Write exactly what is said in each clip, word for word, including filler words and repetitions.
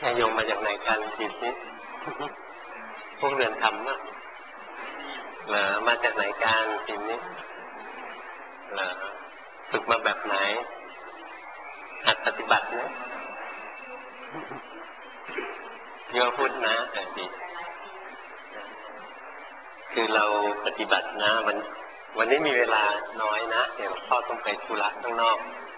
นายโยมมาจากไหนกันจิตนี้พวกเรือนธรรมนะเหรอมาจากไหนกันจิตนี้เหรอฝึกมาแบบไหนหัดปฏิบัตินะโยมพูดนะแต่ดีคือเราปฏิบัตินะวันวันนี้มีเวลาน้อยนะเดี๋ยวพ่อต้องไปธุระข้างนอก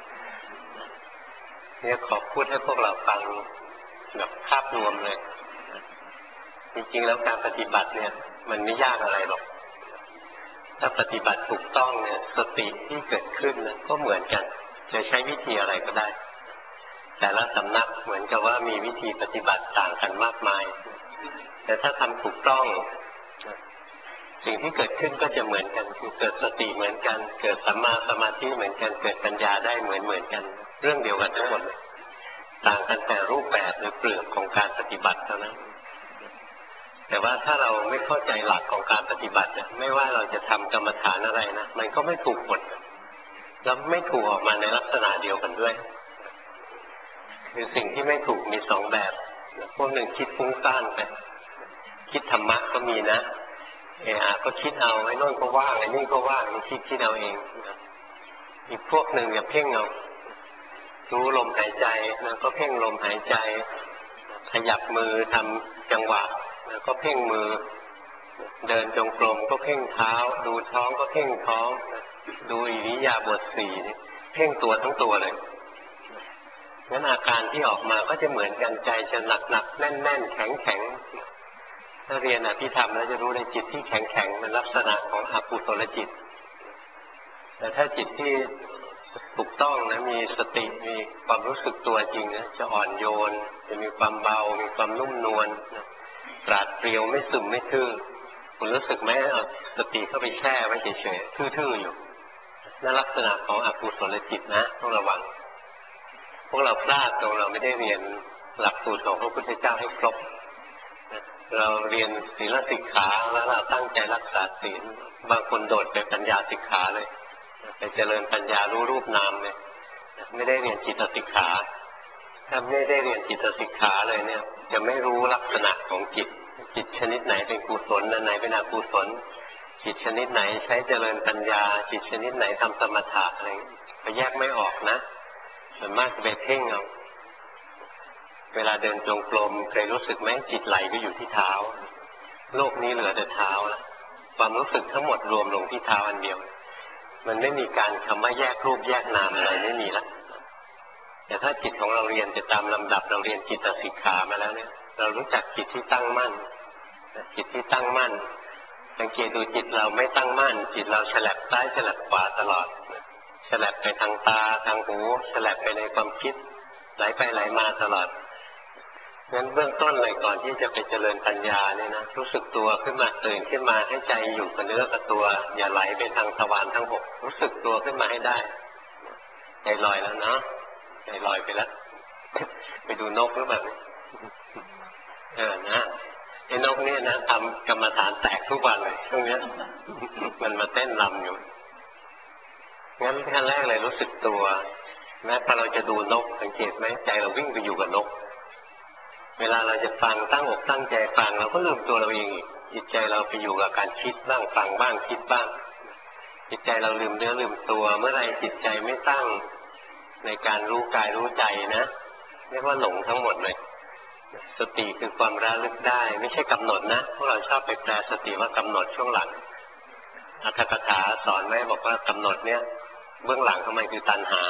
เนี่ยขอพูดให้พวกเราฟังแบบภาพรวมเลยจริงๆแล้วการปฏิบัติเนี่ยมันไม่ยากอะไรหรอกถ้าปฏิบัติถูกต้องเนี่ยสติที่เกิดขึ้นนะก็เหมือนกันจะใช้วิธีอะไรก็ได้แต่ละสำนักเหมือนกับว่ามีวิธีปฏิบัติต่างกันมากมายแต่ถ้าทำถูกต้องสิ่งที่เกิดขึ้นก็จะเหมือนกันคือเกิดสติเหมือนกันเกิดสัมมาสมาธิเหมือนกันเกิดปัญญาได้เหมือนเหมือนกันเรื่องเดียวกันทั้งหมดต่างกันแต่รูปแบบหรือเปลือกของการปฏิบัติเท่านั้นแต่ว่าถ้าเราไม่เข้าใจหลักของการปฏิบัติเนี่ยไม่ว่าเราจะทำกรรมฐานอะไรนะมันก็ไม่ถูกหมดแล้วไม่ถูกออกมาในลักษณะเดียวกันด้วยคือสิ่งที่ไม่ถูกมีสองแบบพวกหนึ่งคิดฟุ้งซ่านไปคิดธรรมะก็มีนะเออก็คิดเอาไอ้โน่นก็ว่างไอ้นี่ก็ว่างคิดคิดเอาเองอีกพวกหนึ่งอย่าเพ่งเอารู้ลมหายใจแล้วก็เพ่งลมหายใจขยับมือทำจังหวะแล้วก็เพ่งมือเดินจงกรมก็เพ่งเท้าดูท้องก็เพ่งท้องดูอิริยาบถสี่เพ่งตัวทั้งตัวเลยงั้นอาการที่ออกมาก็จะเหมือนกันใจจะหนักหนักแน่นแน่นแข็งแข็งถ้าเรียนอภิธรรมแล้วจะรู้ในจิตที่แข็งแข็งเป็นลักษณะของอกุศลจิตแต่ถ้าจิตที่ถูกต้องนะมีสติมีความรู้สึกตัวจริงนะจะอ่อนโยนจะมีความเบามีความนุ่มนวลปราดเปรียวไม่ซึมไม่ทื่อคุณรู้สึกไหมเอาสติเข้าไปแช่ไว้เฉยๆทื่อๆอยู่นั่นลักษณะของอกุศลจิตนะต้องระวังพวกเราพลาดตรงเราไม่ได้เรียนหลักสูตรของพระพุทธเจ้าให้ครบเราเรียนศีลสิกขาแล้วเราตั้งใจรักษาศีลบางคนโดดไปปัญญาสิกขาเลยไปเจริญปัญญารู้รูปนามเลยไม่ได้เรียนจิตสิกขาถ้าไม่ได้เรียนจิตสิกขาเลยเนี่ยจะไม่รู้ลักษณะของจิตจิตชนิดไหนเป็นกุศลอันไหนเป็นอกุศลจิตชนิดไหนใช้เจริญปัญญาจิตชนิดไหนทำสมถะอะไรก็แยกไม่ออกนะส่วนมากจะไปเพ่งเอาเวลาเดินจงกรมเคยรู้สึกไหมจิตไหลไปอยู่ที่เท้าโลกนี้เหลือแต่เท้าแล้วความรู้สึกทั้งหมดรวมลงที่เท้าอันเดียวมันไม่มีการคำว่าแยกรูปแยกนามอะไรไม่มีละแต่ถ้าจิตของเราเรียนจะตามลำดับเราเรียนจิตสิกขามาแล้วเนี่ยเรารู้จักจิตที่ตั้งมั่นจิตที่ตั้งมั่นสังเกตดูจิตเราไม่ตั้งมั่นจิตเราฉลับซ้ายฉลับขวาตลอดฉลับไปทางตาทางหูฉลับไปในความคิดไหลไปไหลมาตลอดงั้นเบื้องต้นเลยก่อนที่จะไปเจริญปัญญาเนี่ยนะรู้สึกตัวขึ้นมาตื่นขึ้นมาให้ใจอยู่กับเนื้อกับตัวอย่าไหลไปทางทวารทั้งหกรู้สึกตัวขึ้นมาให้ได้ใจลอยแล้วเนาะใจลอยไปแล้วไปดูนกหรือเปล่าเออนะไอ้นกเนี่ยนะทำกรรมฐานแตกทุกวันเลยช่วงนี้มันมาเต้นรำอยู่งั้นขั้นแรกเลยรู้สึกตัวนะพอเราจะดูนกสังเกตไหมใจเราวิ่งไปอยู่กับนกเวลาเราจะฟังตั้งอกตั้งใจฟังเราก็ลืมตัวเราเองอีกจิตใจเราไปอยู่กับการคิดบ้างฟังบ้างคิดบ้างจิตใจเราลืมเนื้อลืมตัวเมื่อไรจิตใจไม่ตั้งในการรู้กายรู้ใจนะเรียกว่าหลงทั้งหมดเลยสติคือความระลึกได้ไม่ใช่กำหนดนะพวกเราชอบไปแปลสติว่ากำหนดช่วงหลังอรรถกถาสอนไว้บอกว่ากำหนดเนี่ยเบื้องหลังทำไมคือตัณหา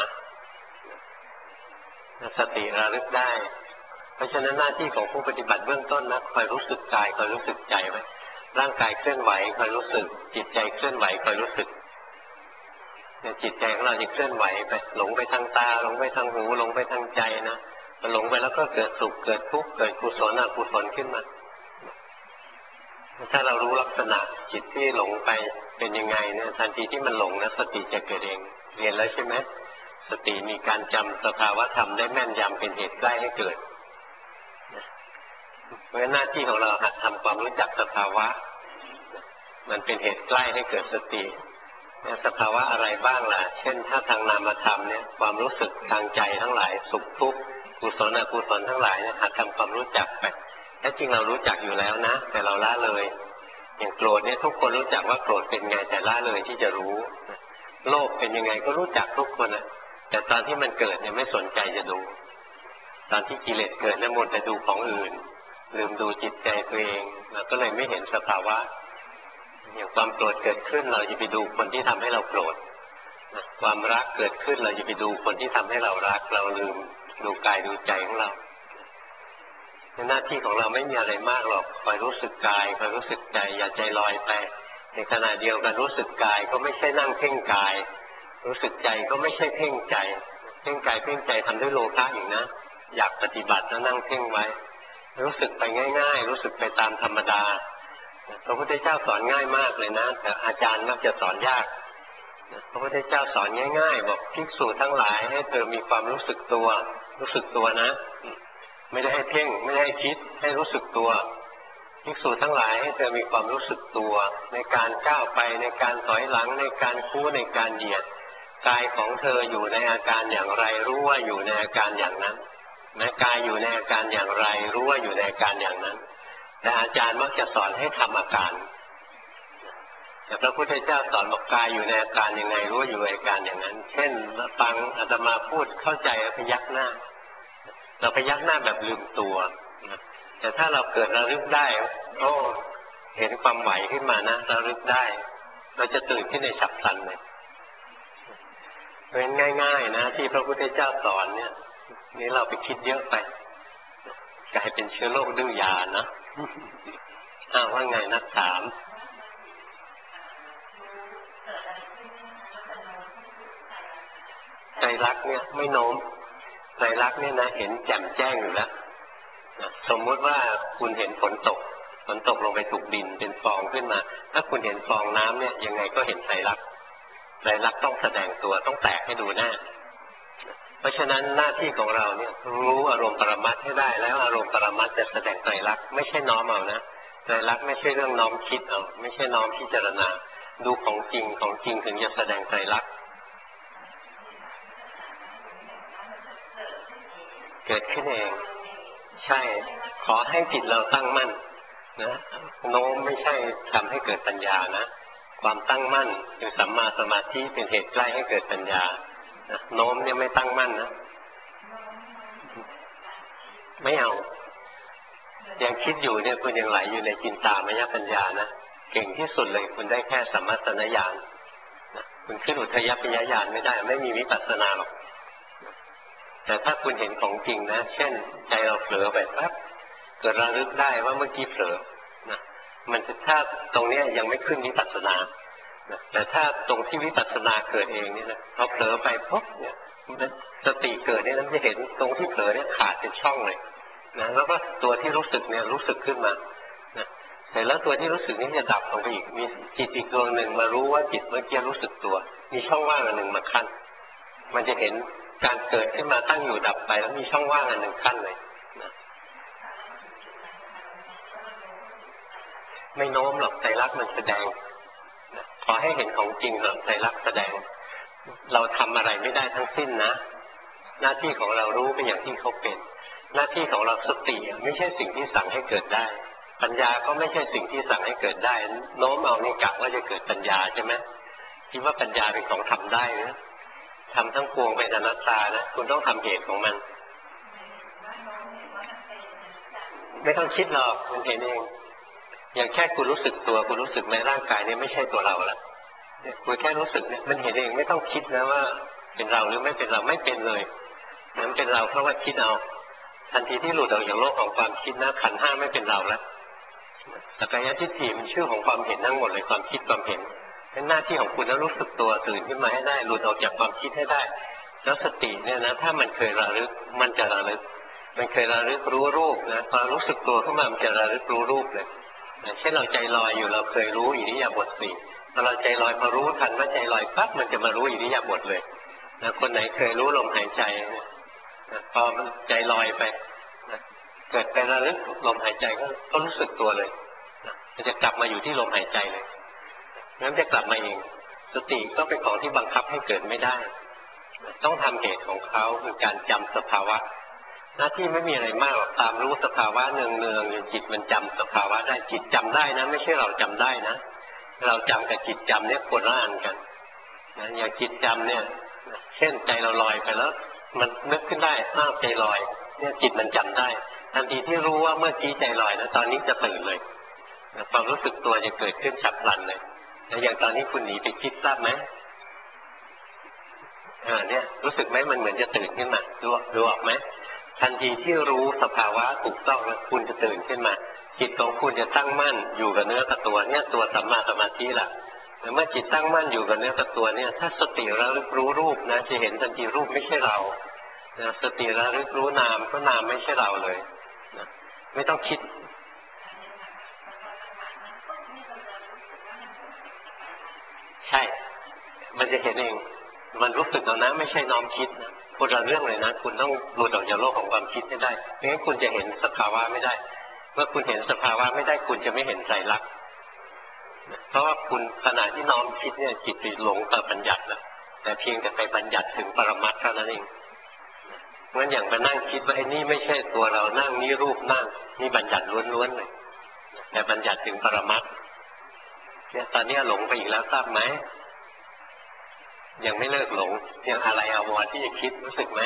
สติระลึกได้เพราะฉะนั้นหน้าที่ของผู้ปฏิบัติเบื้องต้นนะคอยรู้สึกกายคอยรู้สึกใจไว้ร่างกายเคลื่อนไหวคอยรู้สึกจิตใจเคลื่อนไหวคอยรู้สึกเนี่ยจิตใจของเราจะเคลื่อนไหวไปหลงไปทางตาหลงไปทางหูหลงไปทางใจนะมันหลงไปแล้วก็เกิดสุขเกิดทุกข์เกิดกุศลอกุศลขึ้นมาถ้าเรารู้ลักษณะจิตที่หลงไปเป็นยังไงเนี่ยทันทีที่มันหลงนะสติจะเกิดเองเรียนแล้วใช่ไหมสติมีการจำสภาวะธรรมได้แม่นยำเป็นเหตุใกล้ให้เกิดเพราะหน้าที่ของเราหัดทำความรู้จักสภาวะมันเป็นเหตุใกล้ให้เกิดสติสภาวะอะไรบ้างล่ะเช่นถ้าทางนามธรรมเนี่ยความรู้สึกทางใจทั้งหลายสุขทุกข์กุศลอกุศลทั้งหลายเนี่ยหัดทำความรู้จักไปแท้จริงเรารู้จักอยู่แล้วนะแต่เราละเลยอย่างโกรธเนี่ยทุกคนรู้จักว่าโกรธเป็นไงแต่ละเลยที่จะรู้โลภเป็นยังไงก็รู้จักทุกคนนะแต่ตอนที่มันเกิดเนี่ยไม่สนใจจะดูตอนที่กิเลสเกิดเนี่ยหมดแต่ดูของอื่นลืมดูจิตใจตัวเองเราก็เลยไม่เห็นสภาวะอย่างความโกรธเกิดขึ้นเราจะไปดูคนที่ทำให้เราโกรธความรักเกิดขึ้นเราจะไปดูคนที่ทำให้เรารักเราลืมดูกายดูใจของเราหน้าที่ของเราไม่มีอะไรมากหรอกคอยรู้สึกกายคอยรู้สึกใจอย่าใจลอยไปในขณะเดียวกันรู้สึกกายก็ไม่ใช่นั่งเพ่งกายรู้สึกใจก็ไม่ใช่เพ่งใจเพ่งกายเพ่งใจทำด้วยโลภะอีกนะอยากปฏิบัติแล้วนั่งเพ่งไว้รู้สึกไปง่ายๆรู้สึกไปตามธรรมดาพระพุทธเจ้าสอนง่ายมากเลยนะแต่อาจารย์มักจะสอนยากพระพุทธเจ้าสอนง่ายๆบอกภิกษุทั้งหลายให้เธอมีความรู้สึกตัวรู้สึกตัวนะไม่ได้ให้เพ่งไม่ได้ให้คิดให้รู้สึกตัวภิกษุทั้งหลายให้เธอมีความรู้สึกตัวในการก้าวไปในการถอยหลังในการคู่ในการเหยียดกายของเธออยู่ในอาการอย่างไรรู้ว่าอยู่ในอาการอย่างนั้นแม้กายอยู่ในอาการอย่างไรรู้ว่าอยู่ในอาการอย่างนั้นแต่อาจารย์มักจะสอนให้ทำอาการแต่พระพุทธเจ้าสอนบอกกายอยู่ในอาการยังไงรู้ว่าอยู่ในอาการอย่างนั้นเช่นฟังอาตมาพูดเข้าใจพยักหน้าเราพยักหน้าแบบลืมตัวแต่ถ้าเราเกิดระลึกได้โอ้เห็นความไหวขึ้นมานะระลึกได้เราจะตื่นขึ้นในฉับพลันเลยเป็นง่ายๆนะที่พระพุทธเจ้าสอนเนี่ยนี่เราไปคิดเยอะไปกลายเป็นเชื้อโรคดื้อยานะอ้าวว่าไงนักถามใจรักเนี่ยไม่โน้มใจรักเนี่ยนะเห็นแจ่มแจ้งอยู่แล้วนะสมมติว่าคุณเห็นฝนตกฝนตกลงไปถูกดินเป็นฟองขึ้นมาถ้าคุณเห็นฟองน้ำเนี่ยยังไงก็เห็นใจรักใจรักต้องแสดงตัวต้องแตกให้ดูหน้าเพราะฉะนั้นหน้าที่ของเราเนี่ยรู้อารมณ์ปรมัตถ์ให้ได้แล้วอารมณ์ปรมัตถ์จะแสดงใจรักไม่ใช่น้อมเอานะใจรักไม่ใช่เรื่องน้อมคิดเอาไม่ใช่น้อมพิจารณาดูของจริงของจริงถึงจะแสดงใจรักเกิดขึ้นเองใช่ขอให้จิตเราตั้งมั่นนะโน้มไม่ใช่ทำให้เกิดปัญญานะความตั้งมั่นคือสัมมาสมาธิเป็นเหตุใกล้ให้เกิดปัญญานะโน้มเนี่ยไม่ตั้งมั่นนะไม่เอายังคิดอยู่เนี่ยคุณยังไหลอยู่ในจินตามยปัญญานะเก่งที่สุดเลยคุณได้แค่สัมมัสนญาณนะคุณขึ้นอุทยพยญาณไม่ได้ไม่มีวิปัสสนาหรอกแต่ถ้าคุณเห็นของจริงนะเช่นใจเราเผลอไปปั๊บเกิดระลึกได้ว่าเมื่อกี้เผลอนะมันจะถ้าตรงนี้ยังไม่ขึ้นวิปัสสนานะแต่ถ้าตรงที่วิปัสสนาเกิดเองเนี่ยนะพอเผลอไปปุ๊บเนี่ยสติเกิดเนี่ยมันจะเห็นตรงที่เผลอเนี่ยขาดเป็นช่องเลยนะแล้วก็ตัวที่รู้สึกเนี่ยรู้สึกขึ้นมานะแต่แล้วตัวที่รู้สึกนี้จะดับลงไปอีกมีจิตอีกดวงหนึ่งมารู้ว่าจิตเมื่อกี้รู้สึกตัวมีช่องว่างอันหนึ่งมาขั้นมันจะเห็นการเกิดขึ้นมาตั้งอยู่ดับไปแล้วมีช่องว่างอันหนึ่งขั้นเลยนะไม่โน้มหรอกใจรักมันแสดงนะขอให้เห็นของจริงหรอกใจรักแสดงเราทำอะไรไม่ได้ทั้งสิ้นนะหน้าที่ของเรารู้เป็นอย่างที่เขาเป็นหน้าที่ของเราสติไม่ใช่สิ่งที่สั่งให้เกิดได้ปัญญาก็ไม่ใช่สิ่งที่สั่งให้เกิดได้โน้มเอานี่กะว่าจะเกิดปัญญาใช่ไหมคิดว่าปัญญาเป็นของทำได้นะทำทั้งปวงเป็นอนัตตานะคุณต้องทำเหตุของมันไม่ต้องคิดหรอกมันเห็นเองอย่างแค่คุณรู้สึกตัวคุณรู้สึกในร่างกายนี้ไม่ใช่ตัวเราละคุณแค่รู้สึกเนี่ยมันเห็นเองไม่ต้องคิดนะว่าเป็นเราหรือไม่เป็นเราไม่เป็นเลยมันเป็นเราเพราะว่าคิดเอาทันทีที่หลุดออกจากโลกของความคิดนะขันธ์ห้าไม่เป็นเราแล้วสักกายทิฏฐิมันชื่อของความเห็นทั้งหมดเลยความคิดความเห็นเป็นหน้าที่ของคุณแล้วรู้สึกตัวตื่นขึ้นมาให้ได้หลุดออกจากความคิดให้ได้แล้วสติเนี่ยนะถ้ามันเคยระลึกมันจะระลึกมันเคยระลึกรู้รูปนะพอรู้สึกตัวขึ้นมามันจะระลึกรู้รูปเลยเช่นเราใจลอยอยู่เราเคยรู้อิริยาบถสี่พอเราใจลอยพอรู้ทันว่าใจลอยปั๊บมันจะมารู้อิริยาบถเลยนะคนไหนเคยรู้ลมหายใจนะพอมันใจลอยไปนะเกิดไประลึกลมหายใจก็ก็รู้สึกตัวเลยนะมันจะกลับมาอยู่ที่ลมหายใจเลยงั้นจะกลับมาเองสติก็เป็นของที่บังคับให้เกิดไม่ได้ต้องทำเหตุของเขาคือการจำสภาวะหน้าที่ไม่มีอะไรมากหรอกตามรู้สภาวะเนืองเนืองอย่างจิตมันจำสภาวะได้จิตจำได้นะไม่ใช่เราจำได้นะเราจำกับจิตจำเนี่ยคนละอันกันนะอย่างจิตจำเนี่ยเช่นใจเราลอยไปแล้วมันนึกขึ้นได้อ้าวใจลอยเนี่ยจิตมันจำได้ทันทีที่รู้ว่าเมื่อกี้ใจลอยนะตอนนี้จะตื่นเลยความรู้สึกตัวจะเกิดขึ้นฉับพลันเลยแล้วอย่างตอนนี้คุณหนีไปคิดทราบไหมอ่าเนี่ยรู้สึกไหมมันเหมือนจะตื่นขึ้นมาดูดูออกไหมทันทีที่รู้สภาวะถูกต้องแล้วคุณจะตื่นขึ้นมาจิตของคุณจะตั้งมั่นอยู่กับเนื้อกับตัวเนี่ยตัวสัมมาสมาธิล่ะเมื่อจิตตั้งมั่นอยู่กับเนื้อกับตัวเนี่ยถ้าสติระลึกรู้รูปนะจะเห็นทันทีรูปไม่ใช่เราสติระลึกรู้นามก็นามไม่ใช่เราเลยนะไม่ต้องคิดใช่มันจะเห็นเองมันรู้สึกเอานะไม่ใช่น้อมคิดนะคนละเรื่องเลยนะคุณต้องหลุดออกจากโลกของความคิดให้ได้ไม่งั้นคุณจะเห็นสภาวะไม่ได้เมื่อคุณเห็นสภาวะไม่ได้คุณจะไม่เห็นไตรลักษณ์เพราะว่าคุณขณะที่น้อมคิดเนี่ยจิตติดหลงกับบัญญัติแล้วแต่เพียงแต่ไปบัญญัติถึงปรมัตถ์เท่านั้นเองงั้นอย่างไปนั่งคิดว่าไอ้นี่ไม่ใช่ตัวเรานั่งนี่รูปนั่งนี่บัญญัติล้วนๆเลยแต่บัญญัติถึงปรมัตถ์เนี่ยตอนนี้หลงไปอีกแล้วทราบไหมยังไม่เลิกหลงยังอะไรอาวรที่จะคิดรู้สึกไหม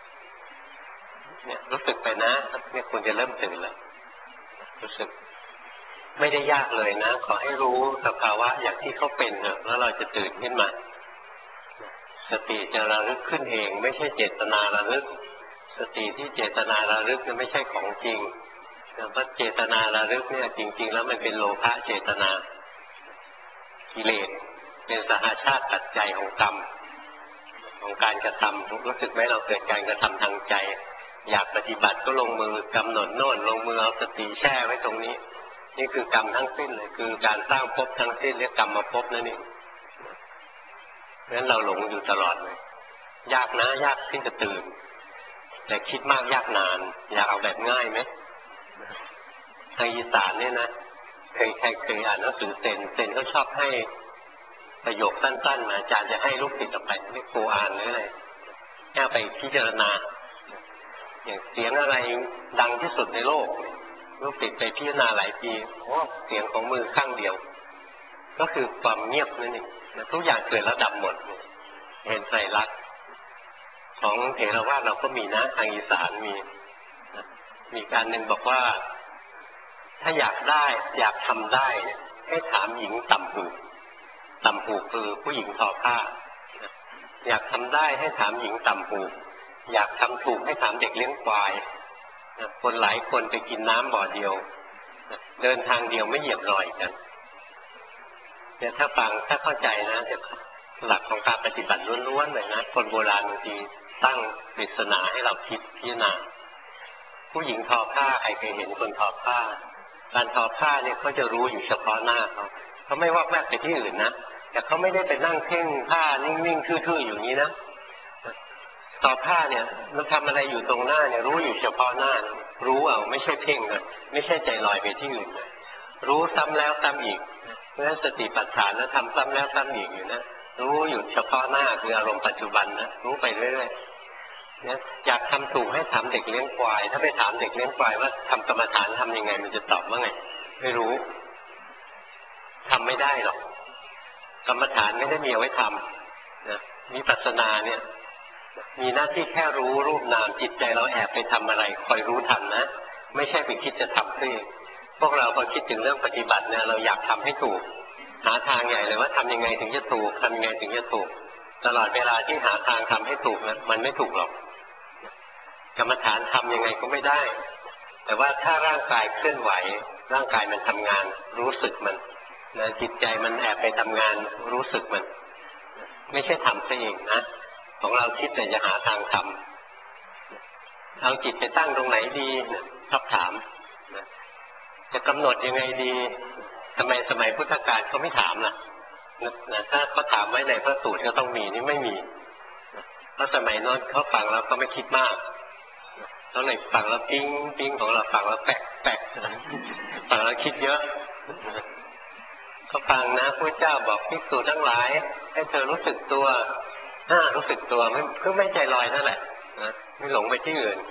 เนี่ยรู้สึกไปนะเนี่ยคุณจะเริ่มตื่นแล้วรู้สึกไม่ได้ยากเลยนะขอให้รู้สภาวะอย่างที่เขาเป็นเถอะแล้วเราจะตื่นขึ้นมาสติจะระลึกขึ้นเองไม่ใช่เจตนาระลึกสติที่เจตนาระลึกเนี่ยไม่ใช่ของจริงเพราะเจตนาระลึกเนี่ยจริงๆแล้วมันเป็นโลภะเจตนากิเลสเป็นสหชาติปัจจัยของกรรมของการกระทำรู้สึกไหมเราเกิดการกระทำทางใจอยากปฏิบัติก็ลงมือกำหนดโน่นลงมือเอาสติแช่ไว้ตรงนี้นี่คือกรรมทั้งสิ้นเลยคือการสร้างภพทั้งสิ้นเรียกกรรมมาภพนั่นเองเพราะฉะนั้นเราหลงอยู่ตลอดเลยยากนะยากที่จะตื่นแต่คิดมากยากนานอยากเอาแบบง่ายไหมทางอีสานเนี่ยนะเคยใครเคยอ่านหนังสือเซนเซนก็ชอบให้ประโยคสั้นๆมาอาจารย์จะให้ลูกศิษย์ออกไปไม่โกอ่านหรืออะไรแค่ไปพิจารณาอย่างเสียงอะไรดังที่สุดในโลกลูกศิษย์ไปพิจารณาหลายปีโอ้เสียงของมือข้างเดียวก็คือความเงียบนั่นเองทุกอย่างเกิดแล้วดับหมดเห็นไตรลักษณ์ของเถรวาทเราก็มีนะทางอีสานมีมีการหนึ่งบอกว่าถ้าอยากได้อยากทำได้ให้ถามหญิงต่ำหูต่ำหูคือผู้หญิงทอผ้าอยากทำได้ให้ถามหญิงต่ำหูอยากทำถูกให้ถามเด็กเลี้ยงควายคนหลายคนไปกินน้ำบ่อเดียวเดินทางเดียวไม่เหยียบรอยกันเนี่ยถ้าฟังถ้าเข้าใจนะจะหลักของการปฏิบัติล้วนๆเลยนะคนโบราณบางทีตั้งปริศนาให้เราคิดพิจารณาผู้หญิงทอผ้าใครเคยเห็นคนทอผ้าการทอผ้าเนี่ยเขาจะรู้อยู่เฉพาะหน้าเขาเขาไม่วอกแวกไปที่อื่นนะแต่เขาไม่ได้ไปนั่งเพ่งผ้านิ่งๆทื่อๆอยู่นี้นะทอผ้าเนี่ยมันทำอะไรอยู่ตรงหน้าเนี่ยรู้อยู่เฉพาะหน้ารู้เอาไม่ใช่เพ่งเลยไม่ใช่ใจลอยไปที่อื่นเลยรู้ซ้ำแล้วซ้ำอีกเพราะฉะนั้นสติปัฏฐานนะทำซ้ำแล้วซ้ำอีกอยู่นะรู้อยู่เฉพาะหน้าคืออารมณ์ปัจจุบันนะรู้ไปเรื่อยๆเนี่ยอยากทำถูกให้ถามเด็กเลี้ยงควายถ้าไปถามเด็กเลี้ยงควายว่าทำกรรมฐานทำยังไงมันจะตอบว่าไงไม่รู้ทำไม่ได้หรอกกรรมฐานไม่ได้มีเอาไว้ทำนะวิปัสสนาเนี่ยมีหน้าที่แค่รู้รูปนามจิตใจเราแอบไปทำอะไรคอยรู้ทันนะไม่ใช่ไปคิดจะทำเองพวกเราพอคิดถึงเรื่องปฏิบัติเนี่ยเราอยากทำให้ถูกหาทางใหญ่เลยว่าทำยังไงถึงจะถูกทำยังไงถึงจะถูกตลอดเวลาที่หาทางทำให้ถูกนะมันไม่ถูกหรอกกรรมฐานทำยังไงก็ไม่ได้แต่ว่าถ้าร่างกายเคลื่อนไหวร่างกายมันทำงานรู้สึกมันนะจิตใจมันแอบไปทำงานรู้สึกมันไม่ใช่ทำซะเองนะของเราคิดแต่จะหาทางทำเอาจิตไปตั้งตรงไหนดีชอบถามจะกำหนดยังไงดีทำไมสมัยพุทธกาลเขาไม่ถามล่ะนะถ้าเขาถามไว้ในพระสูตรก็ต้องมีนี่ไม่มีเพราะสมัยนั้นเขาฟังแล้วก็ไม่คิดมากเขาเลยฟังแล้วปิ้งปิ้งของเราฟังแล้วแปะแปะฟังแล้วคิดเยอะเขาฟังนะพระเจ้าบอกภิกษุทั้งหลายให้เธอรู้สึกตัวน่ารู้สึกตัวไม่ก็ไม่ใจลอยนั่นแหละนะไม่หลงไปที่อื่นพ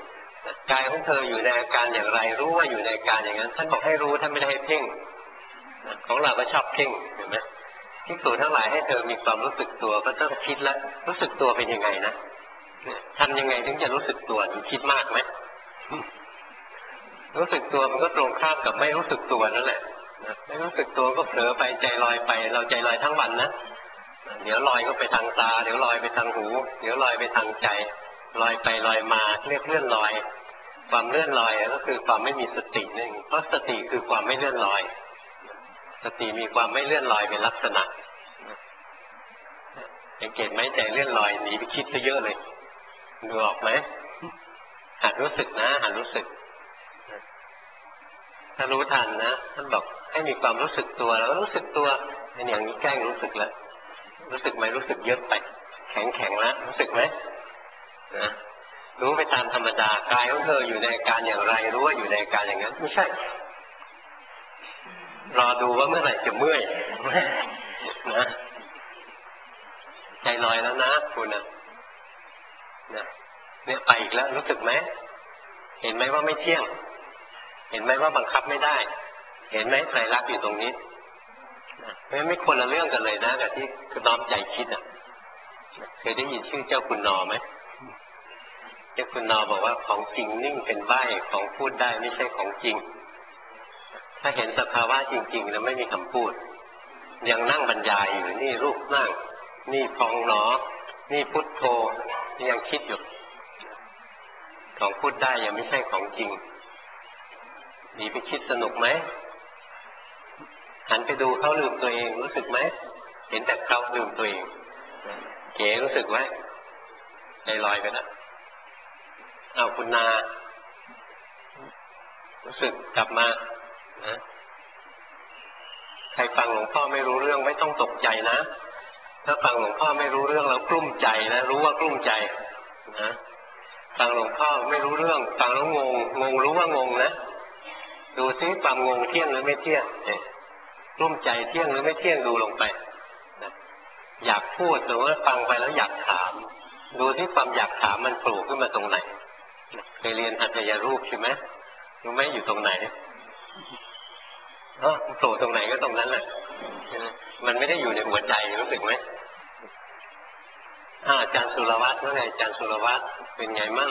กายของเธออยู่ในอาการอย่างไรรู้ว่าอยู่ในอาการอย่างนั้นท่านบอกให้รู้ท่านไม่ได้ให้เพ่งของเราก็ชอบเพ่งเห็นไหมภิกษุทั้งหลายให้เธอมีความรู้สึกตัวก็ต้องคิดแล้วรู้สึกตัวเป็นยังไงนะทำยังไงถึงจะรู้สึกตัวคิดมากไหมรู้สึกตัวมันก็ตรงข้ามกับไม่รู้สึกตัวนั่นแหละไม่รู้สึกตัวก็เผลอไปใจลอยไปเราใจลอยทั้งวันนะเดี๋ยวลอยก็ไปทางตาเดี๋ยวลอยไปทางหูเดี๋ยวลอยไปทางใจลอยไปลอยมาเรียกเลื่อนลอยความเลื่อนลอยก็คือความไม่มีสตินั่นเพราะสติคือความไม่เลื่อนลอยสติมีความไม่เลื่อนลอยเป็นลักษณะสังเกตไหมใจเลื่อนลอยหนีไปคิดซะเยอะเลยดูออกไหมหัดรู้สึกนะหัดรู้สึกถ้ารู้ทันนะท่านบอกให้มีความรู้สึกตัวแล้วรู้สึกตัวเป็นอย่างนี้แกล้งรู้สึกแล้วรู้สึกไหมรู้สึกเยอะไปแข็งแข็งแล้วรู้สึกไหมนะรู้ไปตามธรรมดากายของเธออยู่ในอาการอย่างไรรู้ว่าอยู่ในอาการอย่างนั้นไม่ใช่รอดูว่าเมื่อไหร่จะเมื่อยนะใจลอยแล้วนะคุณนะเนี่ยไปอีกแล้วรู้สึกไหมเห็นไหมว่าไม่เที่ยงเห็นไหมว่าบังคับไม่ได้เห็นไหมไตรลักษณ์อยู่ตรงนี้ไม่ไม่คนละเรื่องกันเลยนะกับที่น้อมใจคิดอ่ะเคยได้ยินชื่อเจ้าคุณนอไหมเจ้าคุณนอบอกว่าของจริงนิ่งเป็นใบ้ของพูดได้ไม่ใช่ของจริงถ้าเห็นสภาวะจริงๆแล้วไม่มีคำพูดยังนั่งบรรยายอยู่นี่รูปนั่งนี่พองหนอนี่พุทโธนี่ยังคิดอยู่ของพูดได้ยังไม่ใช่ของจริงหนีไปคิดสนุกไหมหันไปดูเขาลืมตัวเองรู้สึกไหมเห็นแต่เขาลืมตัวเองเก๋รู้สึกไหมใจลอยไปนะเอาคุณนารู้สึกกลับมานะใครฟังหลวงพ่อไม่รู้เรื่องไม่ต้องตกใจนะถ้าฟังหลวงพ่อไม่รู้เรื่องแล้วกลุ้มใจนะรู้ว่ากลุ้มใจนะฟังหลวงพ่อไม่รู้เรื่องฟังแล้วงงงงรู้ว่างงนะดูซิความงงเที่ยงหรือไม่เที่ยงกลุ้มใจเที่ยงหรือไม่เที่ยงดูลงไปนะอยากพูดหรือว่าฟังไปแล้วอยากถามดูที่ความอยากถามมันโผล่ขึ้นมาตรงไหนเคยเรียนอัจฉริยรูปใช่ไหมรู้ไหมอยู่ตรงไหนอ๋อโผล่ตรงไหนก็ตรงนั้นแหละมันไม่ได้อยู่ในหัวใจรู้สึกไหมอาจารย์สุรวัตรว่าไงอาจารย์สุรวัตรเป็นไงมั่ง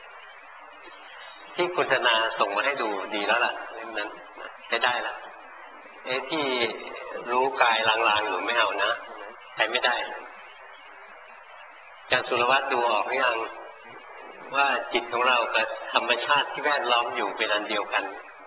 ที่คุณธนาส่งมาให้ดูดีแล้วล่ะเล่มนั้นใช้ได้แล้วเอ๊ะที่รู้กายลางๆอยู่ไม่เอานะใช้ไม่ได้อาจารย์สุรวัตรดูออกหรือยังว่าจิตของเรากับธรรมชาติที่แวดล้อมอยู่เป็นอันเดียวกัน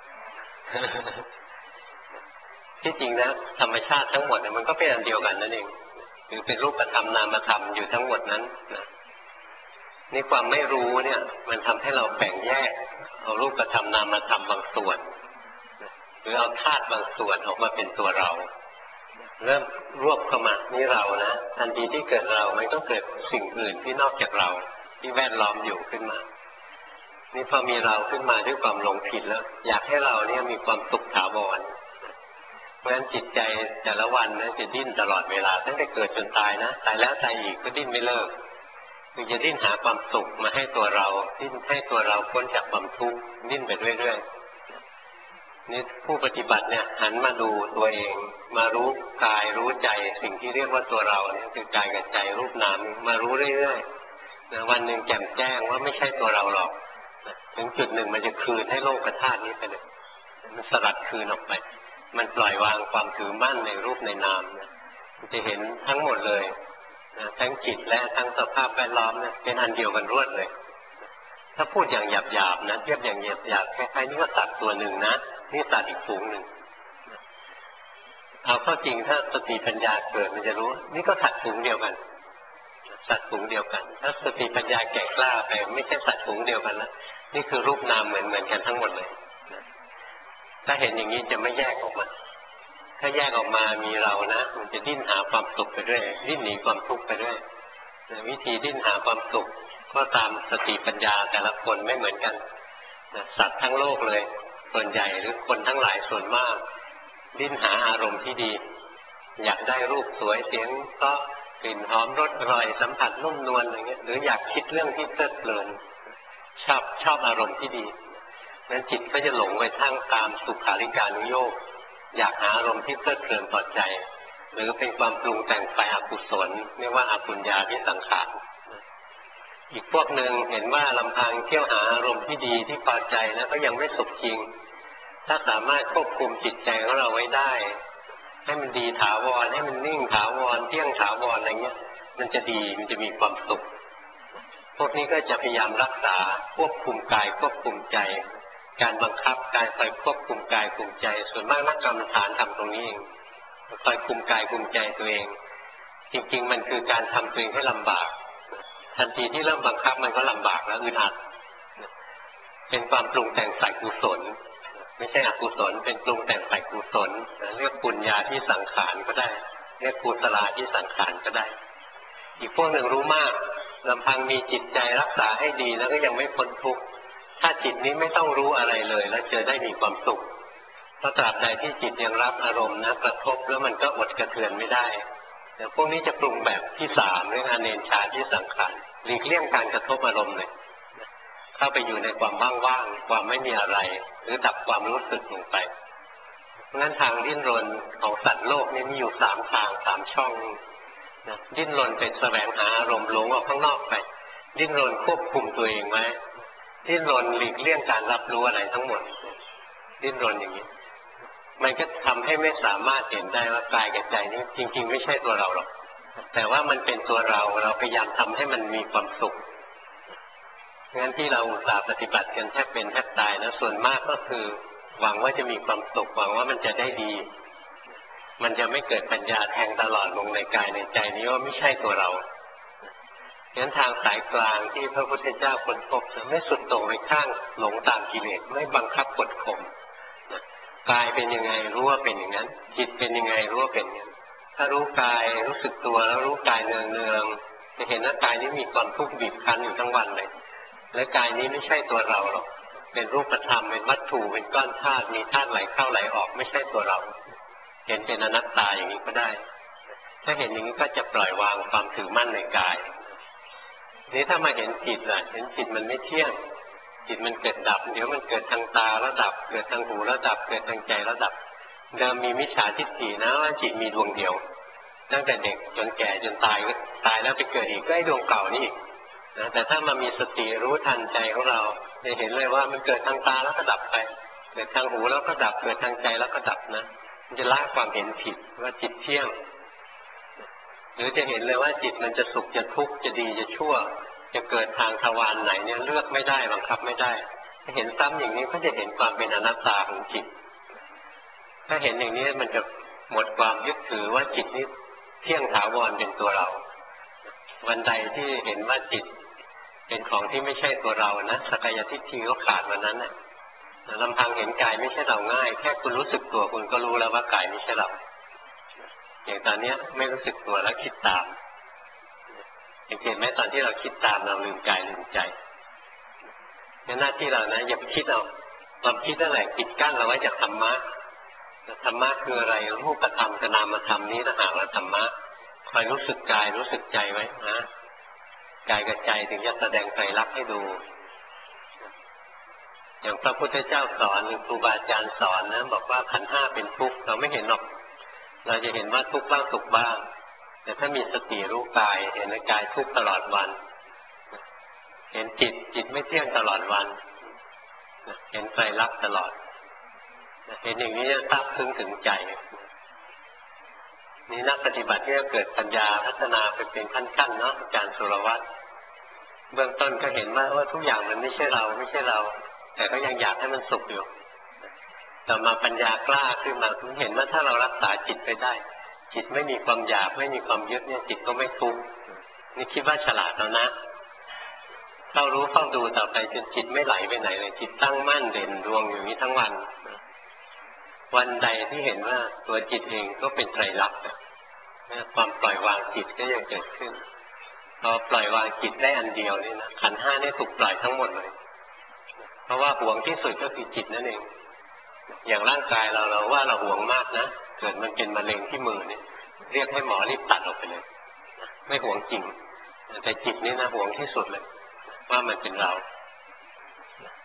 ที่จริงนะธรรมชาติทั้งหมดมันก็เป็นอันเดียวกันนั่นเองคือเป็นรูปธรรมนามธรรมอยู่ทั้งหมดนั้นนะนี่ความไม่รู้เนี่ยมันทำให้เราแบ่งแยกเอารูปธรรมนามธรรมบางส่วนหรือเอาธาตุบางส่วนออกมาเป็นตัวเราเริ่มรวบเข้ามานี่เรานะทันทีที่เกิดเรามันต้องเกิดสิ่งอื่นที่นอกจากเราที่แวดล้อมอยู่ขึ้นมานี่พอมีเราขึ้นมาด้วยความหลงผิดแล้วอยากให้เราเนี่ยมีความสุขถาวรเพราะฉะนั้นจิตใจแต่ละวันนะจะดิ้นตลอดเวลาตั้งแต่เกิดจนตายนะตายแล้วตายอีกก็ดิ้นไม่เลิกคือจะดิ้นหาความสุขมาให้ตัวเราดิ้นให้ตัวเราพ้นจากความทุกข์ดิ้นไปเรื่อยๆนี่ผู้ปฏิบัติเนี่ยหันมาดูตัวเองมารู้กายรู้ใจสิ่งที่เรียกว่าตัวเราเนี่ยคือกายกับใจรูปนามมารู้เรื่อยๆนะวันหนึ่งแจ่มแจ้งว่าไม่ใช่ตัวเราหรอกถึงจุดหนึ่งมันจะคืนให้โลกธาตุนี้ไปเลยมันสลัดคืนออกไปมันปล่อยวางความถือมั่นในรูปในนามนะมันจะเห็นทั้งหมดเลยนะทั้งจิตและทั้งสภาพแวดล้อมเนี่ยเป็นอันเดียวกันรวดเลยถ้าพูดอย่างหยาบๆนะเทียบอย่างหยาบๆคล้ายๆนี่ก็สัตว์ตัวหนึ่งนะนี่สัตว์อีกฝูงหนึ่งเอาเข้าจริงถ้าสติปัญญาเกิดมันจะรู้นี่ก็สัตว์ฝูงเดียวกันสัตว์ฝูงเดียวกันถ้าสติปัญญาแก่กล้าไปไม่ใช่สัตว์ฝูงเดียวกันแล้วนี่คือรูปนามเหมือนเหมือนกันทั้งหมดเลยถ้าเห็นอย่างนี้จะไม่แยกออกมาถ้าแยกออกมามีเรานะมันจะดิ้นหาความสุขไปเรื่อยดิ้นหนีความทุกข์ไปเรื่อยวิธีดิ้นหาความสุขก็ตามสติปัญญาแต่ละคนไม่เหมือนกันสัตว์ทั้งโลกเลยส่วนใหญ่หรือคนทั้งหลายส่วนมากดิ้นหาอารมณ์ที่ดีอยากได้รูปสวยเสียงก็กลิ่นหอมรสอร่อยสัมผัสนุ่มนวลอย่างเงี้ยหรืออยากคิดเรื่องที่เพลิดเพลินชอบชอบอารมณ์ที่ดีนั้นจิตก็จะหลงไปทางตามสุขาริการุโยคอยากหาอารมณ์ที่เพลิดเพลินต่อใจหรือเป็นความปรุงแต่งไปอกุศลเรียกว่าอปุญญาพิสังขารอีกพวกหนึ่งเห็นว่าลำพังเที่ยวหาอารมณ์ที่ดีที่พอใจนะก็ยังไม่สุขจริงถ้าสามารถควบคุมจิตใจของเราไว้ได้ให้มันดีถาวรให้มันนิ่งถาวรเที่ยงถาวรอะไรเงี้ยมันจะดีมันจะมีความสุขพวกนี้ก็จะพยายามรักษาควบคุมกายควบคุมใจการบังคับกายคอยควบคุมกายคุมใจส่วนมากนักกรรมฐานทำตรงนี้เองคอยคุมกายคุมใจตัวเองจริงๆมันคือการทำตัวเองให้ลำบากทันทีที่เริ่มบังคับมันก็ลำบากแล้วอึดอัดเป็นความปรุงแต่งฝ่ายกุศลไม่ใช่อกุศลเป็นปรุงแต่งฝ่ายกุศลเรียกปุญญาที่สังขารก็ได้เรียกกุศลาที่สังขารก็ได้อีกพวกหนึ่งรู้มากลำพังมีจิตใจรักษาให้ดีแล้วก็ยังไม่พ้นทุกข์ถ้าจิตนี้ไม่ต้องรู้อะไรเลยแล้วจะได้มีความสุขเพราะตราบใดที่จิตยังรับอารมณ์นะกระทบแล้วมันก็อดกระเทือนไม่ได้แต่พวกนี้จะปรุงแบบที่สามเรื่องอเนชชาที่สังขารหลีกเลี่ยงการกระทบอารมณ์เลยเข้าไปอยู่ในความว่างๆความไม่มีอะไรหรือดับความรู้สึกลงไปเพราะงั้นทางดิ้นรนของสัตว์โลกนี้มีอยู่สามทางสามช่องนะดิ้นรนเป็นแสวงหาอารมณ์หลงออกข้างนอกไปดิ้นรนควบคุมตัวเองไว้ดิ้นรนหลีกเลี่ยงการรับรู้อะไรทั้งหมดดิ้นรนอย่างนี้มันก็ทำให้ไม่สามารถเห็นได้ว่ากายกับใจนี้จริงๆไม่ใช่ตัวเราหรอกแต่ว่ามันเป็นตัวเราเราพยายามทำให้มันมีความสุขงั้นที่เราอุตส่าห์ปฏิบัติกันแทบเป็นแทบตายนะส่วนมากก็คือหวังว่าจะมีความสุขหวังว่ามันจะได้ดีมันจะไม่เกิดปัญญาแทงตลอดลงในกายในใจนี้ว่าไม่ใช่ตัวเรางั้นทางสายกลางที่พระพุทธเจ้าค้นพบจะไม่สุดตรงไปข้างหลงตามกิเลสไม่บังคับกดข่มกายเป็นยังไงรู้ว่าเป็นอย่างนั้นจิตเป็นยังไงรู้ว่าเป็นอย่างนั้นถ้ารู้กายรู้สึกตัวแล้วรู้กายเนืองๆจะเห็นว่ากายนี้มีความทุกข์บีบคั้นอยู่ทั้งวันเลยและกายนี้ไม่ใช่ตัวเราหรอกเป็นรูปธรรมเป็นวัตถุเป็นก้อนธาตุมีธาตุไหลเข้าไหลออกไม่ใช่ตัวเราเห็นเป็นอนัตตาอย่างนี้ก็ได้ถ้าเห็นอย่างนี้ก็จะปล่อยวางความถือมั่นในกายนี้ถ้ามาเห็นจิตล่ะเห็นจิตมันไม่เที่ยงจิตมันเกิดดับเดี๋ยวมันเกิดทางตาแล้วดับเกิดทางหูแล้วดับเกิดทางใจแล้วดับเดิมมีมิจฉาทิฏฐินะว่าจิตมีดวงเดียวตั้งแต่เด็กจนแก่จนตายตายแล้วไปเกิดอีกก็ไอ้ดวงเก่านี่อีกนะแต่ถ้ามามีสติรู้ทันใจของเราจะเห็นเลยว่ามันเกิดทางตาแล้วก็ดับไปเกิดทางหูแล้วก็ดับเกิดทางใจแล้วก็ดับนะมันจะละความเห็นผิดว่าจิตเที่ยงหรือจะเห็นเลยว่าจิตมันจะสุขจะทุกข์จะดีจะชั่วจะเกิดทางทวารไหนเนี่ยเลือกไม่ได้บังคับไม่ได้ถ้าเห็นซ้ำอย่างนี้ก็จะเห็นความเป็นอนัตตาของจิตถ้าเห็นอย่างนี้มันจะหมดความยึดถือว่าจิตนี้เที่ยงถาวรเป็นตัวเราวันใดที่เห็นว่าจิตเป็นของที่ไม่ใช่ตัวเรานะสักกายทิฏฐิก็ขาดวันนั้นน่ะลำพังเห็นกายไม่ใช่เราง่ายแค่คุณรู้สึกตัวคุณก็รู้แล้วว่ากายไม่ใช่เราอย่างตอนนี้ไม่รู้สึกตัวแล้วคิดตามเห็นไหมตอนที่เราคิดตามเราลืมกายลืมใจงั้นหน้าที่เรานะอย่าไปคิดเอาความคิดนั่นแหละปิดกั้นเราไว้จากธรรมะธรรมะคืออะไรรูปธรรมกับนามธรรมนี้นะหากเราธรรมะคอยรู้สึกกายรู้สึกใจไว้นะกายกับใจถึงจะแสดงไตรลักษณ์ให้ดูอย่างพระพุทธเจ้าสอนหรือครูบาอาจารย์สอนนะบอกว่าขันธ์ห้าเป็นทุกข์เราไม่เห็นหรอกเราจะเห็นว่าทุกข์บ้างสุขบ้างแต่ถ้ามีสติรู้กายเห็นในกายทุกข์ตลอดวันเห็นจิตจิตไม่เที่ยงตลอดวันเห็นไตรลักษณ์ตลอดเห็นอย่างนี้จะทราบซึ้งถึงใจนี่นักปฏิบัติที่จะเกิดปัญญาพัฒนาไปเป็นขั้นๆเนาะอาจารย์สุรวัตรเบื้องต้นก็เห็นว่าว่าทุกอย่างมันไม่ใช่เราไม่ใช่เราแต่ก็ยังอยากให้มันสุขอยู่ต่อมาปัญญากล้าขึ้นมาถึงเห็นว่าถ้าเรารักษาจิตไปได้จิตไม่มีความอยากไม่มีความยึดเนี่ยจิตก็ไม่ทุกข์นี่คิดว่าฉลาดแล้วนะเข้ารู้เข้าดูต่อไปจนจิตไม่ไหลไปไหนเลยจิตตั้งมั่นเด่นดวงอยู่นี้ทั้งวันวันใดที่เห็นว่าตัวจิตเองก็เป็นไตรลักษณ์ความปล่อยวางจิตก็ยังเกิดขึ้นพอปล่อยวางจิตได้อันเดียวนี่นะขันธ์ห้านี่ถูกปล่อยทั้งหมดเลยเพราะว่าห่วงที่สุดก็คือจิตนั่นเองอย่างร่างกายเราเราว่าเราห่วงมากนะเกิดมันเป็นมะเร็งที่มือนี่เรียกให้หมอรีบตัดออกไปเลยไม่ห่วงจริงแต่จิตนี่นะห่วงที่สุดเลยว่ามันเป็นเรา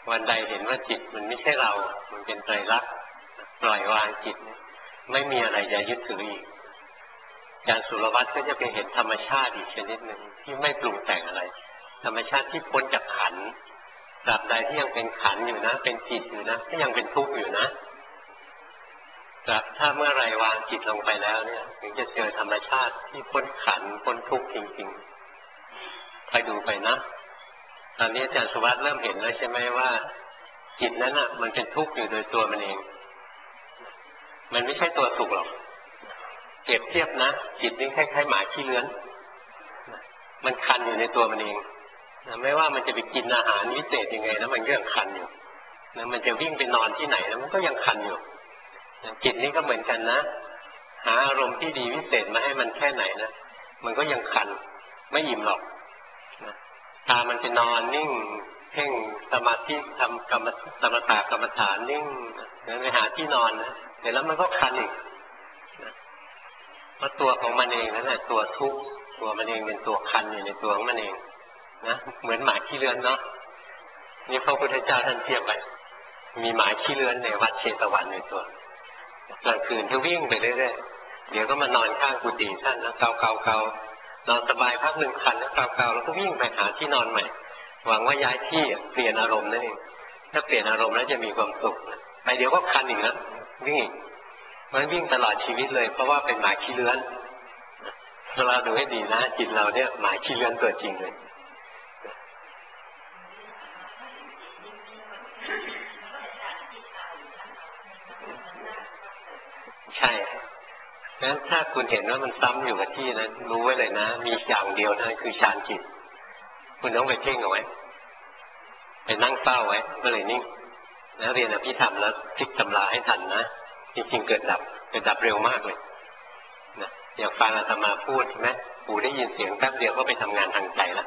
วันใดเห็นว่าจิตมันไม่ใช่เรามันเป็นไตรลักษณ์ปล่อยวางจิตไม่มีอะไรจะยึดถืออีกอาจารย์สุรวัตรก็จะไปเห็นธรรมชาติอีกชนิดหนึ่งที่ไม่ปรุงแต่งอะไรธรรมชาติที่พ้นจากขันธ์ตราบใดที่ยังเป็นขันธ์อยู่นะเป็นจิตอยู่นะก็ยังเป็นทุกข์อยู่นะแต่ถ้าเมื่อไรวางจิตลงไปแล้วเนี่ยถึงจะเจอธรรมชาติที่พ้นขันธ์พ้นทุกข์จริงๆคอยดูไปนะตอนนี้อาจารย์สุวัตรเริ่มเห็นแล้วใช่ไหมว่าจิตนั้นอ่ะมันเป็นทุกข์อยู่โดยตัวมันเองมันไม่ใช่ตัวสุขหรอกเปรียบเทียบนะจิตนี่คล้ายๆหมาขี้เลื้อนมันคันอยู่ในตัวมันเองไม่ว่ามันจะไปกินอาหารวิเศษยังไงนะมันก็ยังคันอยู่มันจะวิ่งไปนอนที่ไหนแล้วมันก็ยังคันอยู่จิตนี่ก็เหมือนกันนะหาอารมณ์ที่ดีวิเศษมาให้มันแค่ไหนนะมันก็ยังคันไม่อิ่มหรอกตามันไปนอนนิ่งเพ่งสมาธิทำกรรมสมถะกรรมฐานนิ่งไปหาที่นอนนะเสร็จแล้วมันก็คันอีกเพราะตัวของมันเองนั่นแหละตัวทุกข์ตัวมันเองเป็นตัวคันอยู่ในตัวของมันเองนะเหมือนหมาขี้เลื้อนเนาะนี่พระพุทธเจ้าท่านเทียบไว้มีหมาขี้เลื้อนในวัดเชตวันในตัวกลางคืนท่านวิ่งไปเรื่อยๆเดี๋ยวก็มานอนข้างกุฏิท่านนะเกาเกาเกานอนสบายพักหนึ่งคันแล้วเกาเกาแล้วก็วิ่งไปหาที่นอนใหม่หวังว่าย้ายที่เปลี่ยนอารมณ์นั่นเองถ้าเปลี่ยนอารมณ์แล้วจะมีความสุขไปเดี๋ยวก็คันอีกแล้ววิ่งมันวิ่งตลอดชีวิตเลยเพราะว่าเป็นหมาขี้เลื้อนเราดูให้ดีนะจิตเราเนี่ยหมาขี้เลื้อนตัวจริงเลยใช่งั้นถ้าคุณเห็นว่ามันซ้ำอยู่กับที่นะรู้ไว้เลยนะมีอย่างเดียวนั่นคือฌานจิตคุณต้องไปเพ่งเอาไว้ไปนั่งเฝ้าไว้ก็เลยนิ่งแล้วเรียนอภิธรรมแล้วพลิกตำราให้ทันนะจริงๆเกิดดับเกิดดับเร็วมากเลยนะอย่างฟังอาตมาพูดใช่ไหมปู่ได้ยินเสียงแป๊บเดียวก็ไปทำงานทางใจแล้ว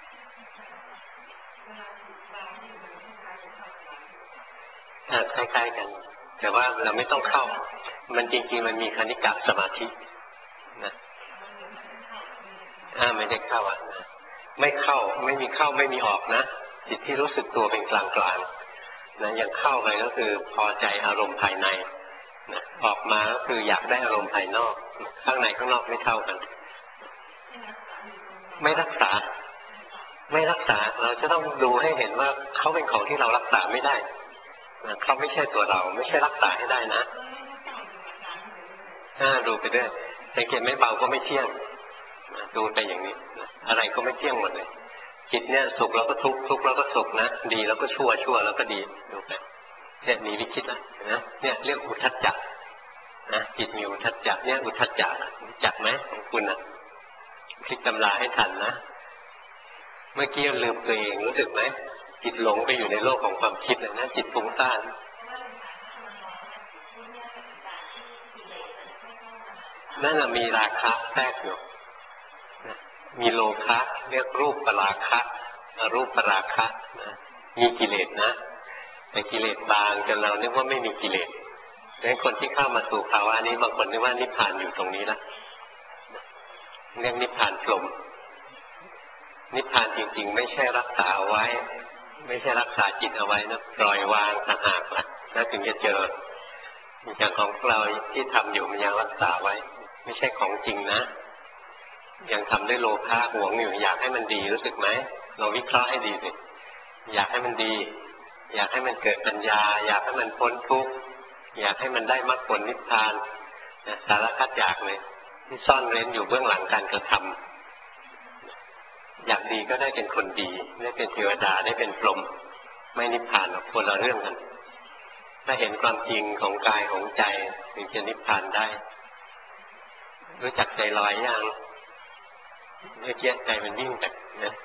คล้ายๆกันแต่ว่าเราไม่ต้องเข้ามันจริงๆมันมีคณิกะสมาธินะอ่าไม่ได้เข้าอ่ะนะไม่เข้าไม่มีเข้าไม่มีออกนะจิตที่รู้สึกตัวเป็นกลางๆนะยังเข้าไปก็คือพอใจอารมณ์ภายในนะออกมาก็คืออยากได้อารมณ์ภายนอกข้างในข้างนอกไม่เท่ากันไม่รักษาไม่รักษาเราจะต้องดูให้เห็นว่าเขาเป็นของที่เรารักษาไม่ได้เขาไม่ใช่ตัวเราไม่ใช่รักษาให้ได้นะถ้าดูไปด้วยสังเกตไม่เบาก็ไม่เที่ยงดูไปอย่างนี้อะไรก็ไม่เที่ยงหมดเลยจิตเนี่ยสุขแล้วก็ทุกข์ทุกข์แล้วก็สุขนะดีแล้วก็ชั่วชั่วแล้วก็ดีดูไปเนี่ยมีวิคิดนะนะเนี่ยเรียกอุทธัจจะนะจิตมีอุทธัจจะเนี่ยอุทธัจจะรู้จักไหมของคุณนะพลิกตำราให้ทันนะเมื่อกี้ลืมตัวเองรู้สึกไหมจิตหลงไปอยู่ในโลกของความคิดเลยนะจิตฟุ้งซ่านนั่นแหละมีราคะแทรกอยู่มีโลภะเรียกรูปปราคะอรูปปราคะนะมีกิเลสนะแต่กิเลสบางจนเรานึกว่าไม่มีกิเลสดังนั้นคนที่เข้ามาสู่ภาวะนี้บางคนนึกว่านิพพานอยู่ตรงนี้ละเรียกนิพพานกลมนิพพานจริงๆไม่ใช่รักษาเอาไว้ไม่ใช่รักษาจิตเอาไว้นะปล่อยวางต่างหากนะแล้วถึงจะเจออย่างของเราที่ทำอยู่มันยังรักษาไว้ไม่ใช่ของจริงนะยังทำด้วยโลภะหวงอยู่อยากให้มันดีรู้สึกไหมเราวิเคราะห์ให้ดีสิอยากให้มันดีอยากให้มันเกิดปัญญาอยากให้มันพ้นทุกข์อยากให้มันได้มรรคผลนิพพานสารพัดอยากเลยที่ซ่อนเร้นอยู่เบื้องหลังการกระทำอยากดีก็ได้เป็นคนดีได้เป็นเทวดาได้เป็นพรหมไม่นิพพานหรอกคนละเรื่องกันถ้าเห็นความจริงของกายของใจถึงจะนิพพานได้รู้จักใจลอยยังเมื่อกี้ใจมันวิ่งไปนะ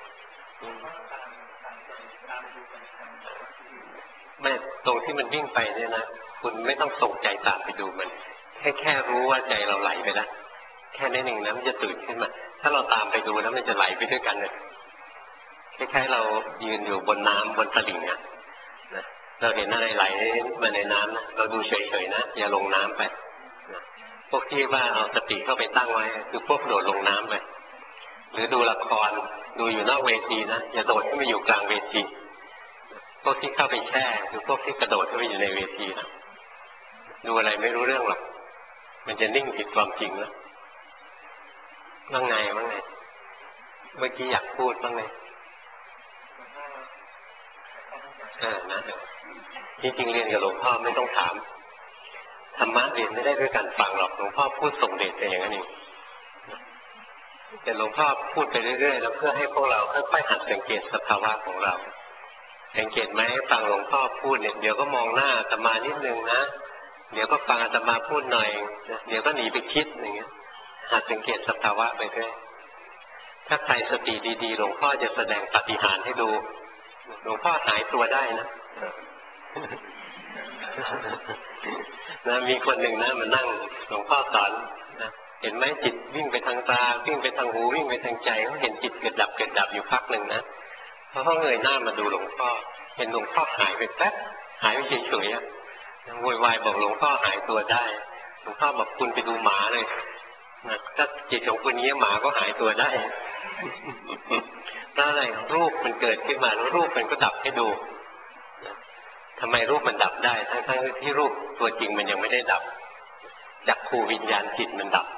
ไม่ตรงที่มันวิ่งไปเนี่ยนะคุณไม่ต้องส่งใจตามไปดูมันแค่แค่รู้ว่าใจเราไหลไปแล้วแค่นั้นเองนะมันจะตื่นขึ้นมาถ้าเราตามไปดูแล้วมันจะไหลไปด้วยกันเลยคล้ายๆเรายืนอยู่บนน้ำบนตลิ่งอ่ะนะเราเห็นอะไรไหลมาในน้ำนะเราดูเฉยๆนะอย่าลงน้ำไปนะพวกที่ว่าเอาสติเข้าไปตั้งไว้คือพวกโดดลงน้ำไปหรือดูละครดูอยู่นอกเวทีนะอย่าโดดขึ้นมาอยู่กลางเวทีพวกที่เข้าไปแช่คือพวกที่กระโดดเข้าไปอยู่ในเวทีนะดูอะไรไม่รู้เรื่องหรอกมันจะนิ่งผิดความจริงแล้วบ้างไงบ้างไงเมื่อกี้อยากพูดบ้างไงเออนะที่จริงเรียนกับหลวงพ่อไม่ต้องถามธรรมะเรียนไม่ได้ด้วยการฟังหรอกหลวงพ่อพูดส่งเดชไปอย่างนั้นเองแต่หลวงพ่อพูดไปเรื่อยๆแล้วเพื่อให้พวกเราค่อยๆหัดสังเกตสภาวะของเราสังเกตไหมฟังหลวงพ่อพูดเนี่ยเดี๋ยวก็มองหน้าอาตมานิดนึงนะเดี๋ยวก็ฟังอาตมาพูดหน่อยเดี๋ยวก็หนีไปคิดอย่างเงี้ยหัดสังเกตสภาวะไปด้วยถ้าใครสติดีๆหลวงพ่อจะแสดงปาฏิหาริย์ให้ดูหลวงพ่อหายตัวได้นะนะมีคนหนึ่งนะมานั่งหลวงพ่อสอนนะเห็นไหมจิตวิ่งไปทางตาวิ่งไปทางหูวิ่งไปทางใจเขาเห็นจิตเกิดดับเกิดดับอยู่พักหนึ่งนะพอเขาเงยหน้ามาดูหลวงพ่อเห็นหลวงพ่อหายไปแป๊บหายไปเฉยๆอ่ะโวยวายบอกหลวงพ่อหายตัวได้หลวงพ่อบอกคุณไปดูหมาเลยนะถ้าจิตของคุณนี้หมาก็หายตัวได้เพราะอะไรรูปมันเกิดขึ้นมาแล้วรูปมันก็ดับให้ดูทำไมรูปมันดับได้ทั้งๆที่รูปตัวจริงมันยังไม่ได้ดับจักขูวิญญาณจิตมันดับ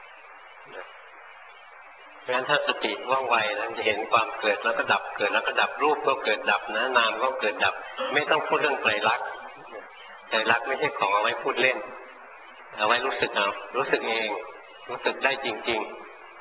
เพราะฉะนั้นถ้าสติว่องไวนะจะเห็นความเกิดแล้วก็ดับเกิดแล้วก็ดับรูปก็เกิดดับนะนามก็เกิดดับไม่ต้องพูดเรื่องไตรลักษณ์ไตรลักษณ์ไม่ใช่ของเอาไว้พูดเล่นเอาไว้รู้สึกเอารู้สึกเองรู้สึกได้จริงๆ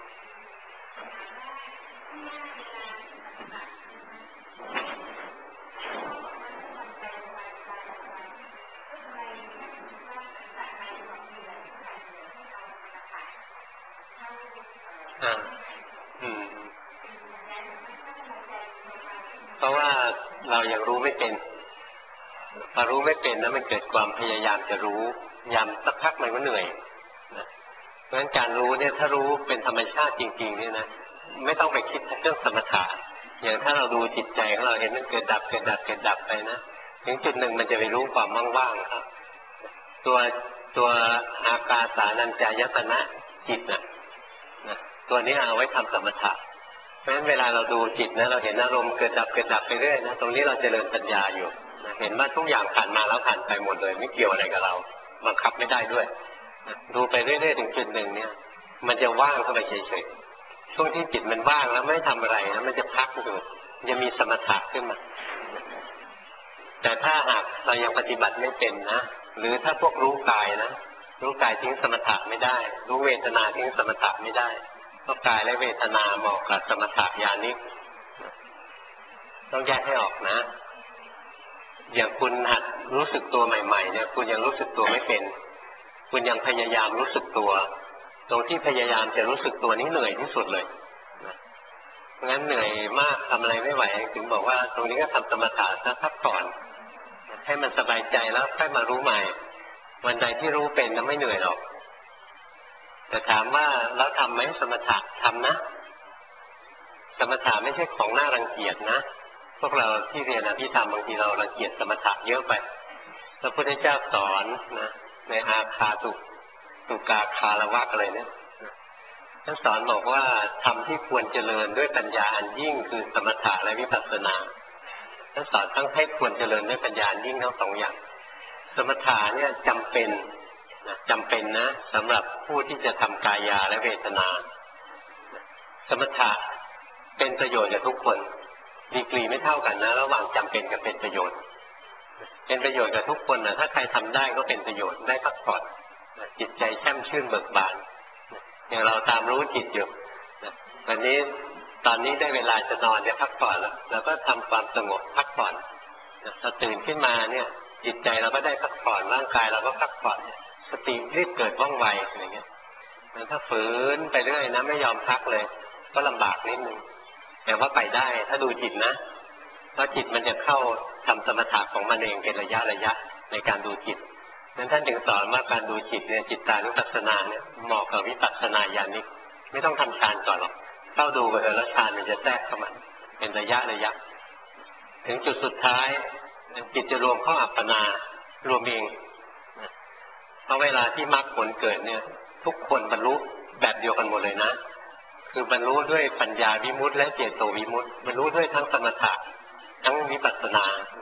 เพราะว่าเรายังรู้ไม่เป็นพอรู้ไม่เป็นนะมันเกิดความพยายามจะรู้ยามสักพักมันก็เหนื่อยนะเพราะฉะนั้นการรู้เนี่ยถ้ารู้เป็นธรรมชาติจริงๆเนี่ยนะไม่ต้องไปคิดเรื่องสมถะอย่างถ้าเราดูจิตใจของเราเห็นมันเกิดดับเกิดดับเกิดดับไปนะถึงจุดหนึ่งมันจะไปรู้ความว่างๆครับตัวตัวอากาสานัญจายตนะจิตนะนะตัวนี้เอาไว้ทำสมถะเพราะฉะนั้นเวลาเราดูจิตนะเราเห็นอารมณ์เกิดดับเกิดดับไปเรื่อยนะตรงนี้เราเจริญปัญญาอยู่นะเห็นว่าทุกอย่างผ่านมาแล้วผ่านไปหมดเลยไม่เกี่ยวอะไรกับเราบังคับไม่ได้ด้วยนะดูไปเรื่อยๆถึงจุดหนึ่งเนี่ยมันจะว่างเข้าไปเฉยๆช่วงที่จิตมันว่างแล้วไม่ทำอะไรนะมันจะพักอยู่จะมีสมถะขึ้นมาแต่ถ้าหากเรายังปฏิบัติไม่เป็นนะหรือถ้าพวกรู้กายนะรู้กายทิ้งสมถะไม่ได้รู้เวทนาทิ้งสมถะไม่ได้เพราะกายและเวทนาเหมาะกับสมถะญาณิกต้องแยกให้ออกนะอย่างคุณหัดรู้สึกตัวใหม่ๆเนี่ยคุณยังรู้สึกตัวไม่เป็นคุณยังพยายามรู้สึกตัวตรงที่พยายามจะรู้สึกตัวนี้เหนื่อยที่สุดเลยงั้นเหนื่อยมากทำอะไรไม่ไหวถึงบอกว่าตรงนี้ก็ทำสมถะซะพักก่อนให้มันสบายใจแล้วค่อยมารู้ใหม่วันใดที่รู้เป็นนะไม่เหนื่อยหรอกแต่ถามว่าแล้วทำไหมสมถะทำนะสมถะไม่ใช่ของน่ารังเกียจนะพวกเราที่เรียนอภิธรรมบางทีเรารังเกียจสมถะเยอะไปพระพุทธเจ้าสอนนะในอาคาตุตุกาคารวะอะไรเนี่ยท่านสอนบอกว่าธรรมที่ควรเจริญด้วยปัญญาอันยิ่งคือสมถะและวิปัสสนาท่านสอนทั้งให้ควรเจริญด้วยปัญญาอันยิ่งทั้งสองอย่างสมถะเนี่ยจำเป็นนะจำเป็นนะสำหรับผู้ที่จะทำกายาและเวทนาสมถะเป็นประโยชน์กับทุกคนดีกรีไม่เท่ากันนะระหว่างจำเป็นกับเป็นประโยชน์เป็นประโยชน์กับทุกคนนะถ้าใครทำได้ก็เป็นประโยชน์ได้พักผ่อนจิตใจแช่มชื่นเบิกบานอย่างเราตามรู้จิตอยู่วันนี้ตอนนี้ได้เวลาจะนอนเนี่ยพักผ่อนแล้วเราก็ทำความสงบพักผ่อนพอตื่นขึ้นมาเนี่ยจิตใจเราก็ได้พักผ่อนร่างกายเราก็พักผ่อนสติรีบเกิดว่องไวอะไรเงี้ยถ้าฝืนไปเรื่อยนะไม่ยอมพักเลยก็ลำบากนิดนึงแต่ว่าไปได้ถ้าดูจิตนะเพราะจิตมันจะเข้าทำสมถะของมันเองเป็นระยะระยะในการดูจิตนั้นท่านจึงสอนว่าการดูจิตเนี่ยจิตตานุปัสสนาเนี่ยเหมาะกับวิปัสสนาญาณิกไม่ต้องทำฌานก่อนหรอกเข้าดูไปเออแล้วฌานมันจะแทรกเข้ามาเป็นระยะระยะถึงจุดสุดท้ายจิตจะรวมเข้าอัปปนารวมเองเพราะเวลาที่มรรคผลเกิดเนี่ยทุกคนบรรลุแบบเดียวกันหมดเลยนะคือบรรลุด้วยปัญญาวิมุตติและเจโตวิมุตติบรรลุด้วยทั้งสมถะทั้งวิปัสสนา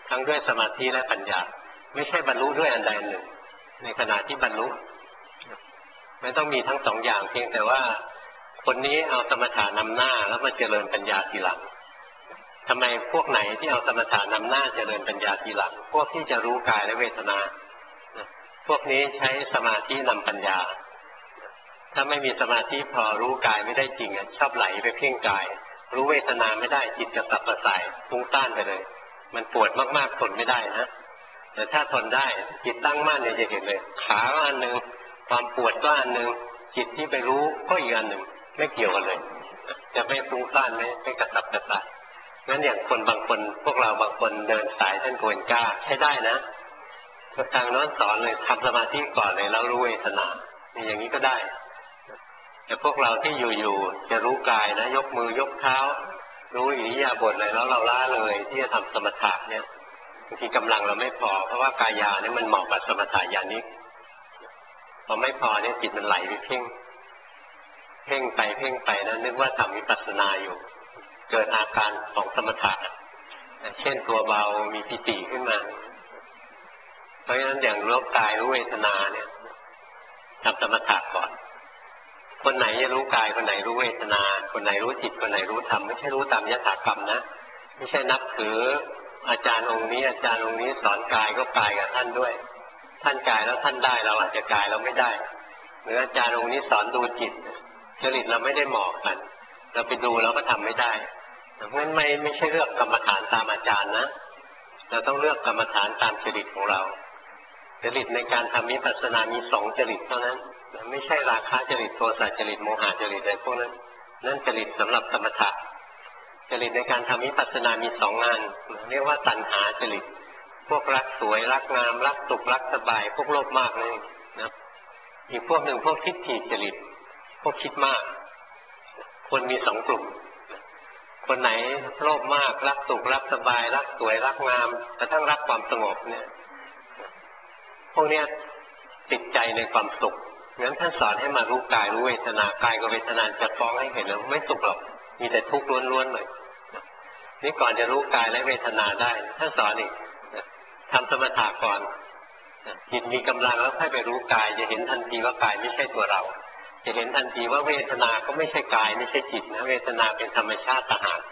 ทั้งด้วยสมาธิและปัญญาไม่ใช่บรรลุด้วยอันใดอันหนึ่งในขณะที่บรรลุไม่ต้องมีทั้งสองอย่างเพียงแต่ว่าคนนี้เอาสมถะนำหน้าแล้วมาเจริญปัญญาทีหลังทำไมพวกไหนที่เอาสมถะนำหน้าเจริญปัญญาทีหลังพวกที่จะรู้กายและเวทนาพวกนี้ใช้สมาธินำปัญญาถ้าไม่มีสมาธิพอรู้กายไม่ได้จริงอ่ะชอบไหลไปเพ่งกายรู้เวทนาไม่ได้จิตจะสับประสายฟุ้งซ่านไปเลยมันปวดมากๆทนไม่ได้นะแต่ถ้าทนได้จิตตั้งมั่นเนี่ยจะเห็นเลยขาก็อันหนึ่งความปวดก็อันหนึ่งจิตที่ไปรู้ก็อีกอันหนึ่งไม่เกี่ยวกันเลยจะไม่ฟุ้งซ่านไม่ไม่กระสับกระส่ายงั้นอย่างคนบางคนพวกเราบางคนเดินสายท่านโกนก้าใช้ได้นะทางโน้นสอนเลยทำสมาธิก่อนเลยแล้วรู้เวทนาอย่างนี้ก็ได้แต่พวกเราที่อยู่ๆจะรู้กายนะยกมือยกเท้ารู้อิริยาบถอะไรแล้วเราล้าเลยที่จะทำสมถะเนี่ยบางทีกำลังเราไม่พอเพราะว่ากายาเนี่ยมันเหมาะกับสมถะญาณิกพอไม่พอเนี่ยจิตมันไหลไปเพ่งเพ่งไปเพ่งไปนะนึกว่าทำวิปัสสนาอยู่เกิดอาการของสมถะเช่นตัวเบามีปิติขึ้นมาเพราะฉะนั้นอย่างรู้กายรู้เวทนาเนี่ยทำสมถะก่อนคนไหนจะรู้กายคนไหนรู้เวทนาคนไหนรู้จิตคนไหนรู้ธรรมไม่ใช่รู้ตามยถากรรมนะไม่ใช่นับถืออาจารย์องค์นี้อาจารย์องค์นี้สอนกายก็กายกับท่านด้วยท่านกายแล้วท่านได้เราอาจจะกายเราไม่ได้หรืออาจารย์องค์นี้สอนดูจิตจริตเราไม่ได้เหมาะกันเราไปดูเราก็ทำไม่ได้เพราะฉะนั้นไม่ไม่ใช่เลือกกรรมฐานตามอาจารย์นะเราต้องเลือกกรรมฐานตามจริตของเราจริตในการทำวิปัสสนามีสองจริตเท่านั้นไม่ใช่ราคะจริตโทสะจริตโมหะจริตอะไรพวกนั้นนั่นจริตสำหรับสมถะจริตในการทำวิปัสสนามีสองงานเรียกว่าตัณหาจริตพวกรักสวยรักงามรักสุขรักสบายพวกโลภมากเลยนะอีกพวกหนึ่งพวกทิฏฐิจริตพวกคิดมากคนมีสองกลุ่มคนไหนโลภมากรักสุขรักสบายรักสวยรักงามกระทั่งรักความสงบเนี่ยพวกเนี้ยติดใจในความสุขงั้นท่านสอนให้มารู้กายรู้เวทนากายกับเวทนาจะฟ้องให้เห็นแล้วไม่สุขหรอกมีแต่ทุกข์ล้วนๆเลยนี่ก่อนจะรู้กายและเวทนาได้ท่านสอนอีกทำสมถะก่อนจิตมีกำลังแล้วค่อยไปรู้กายจะเห็นทันทีว่ากายไม่ใช่ตัวเราจะเห็นทันทีว่าเวทนาก็ไม่ใช่กายไม่ใช่จิตนะเวทนาเป็นธรรมชาติต่างหาก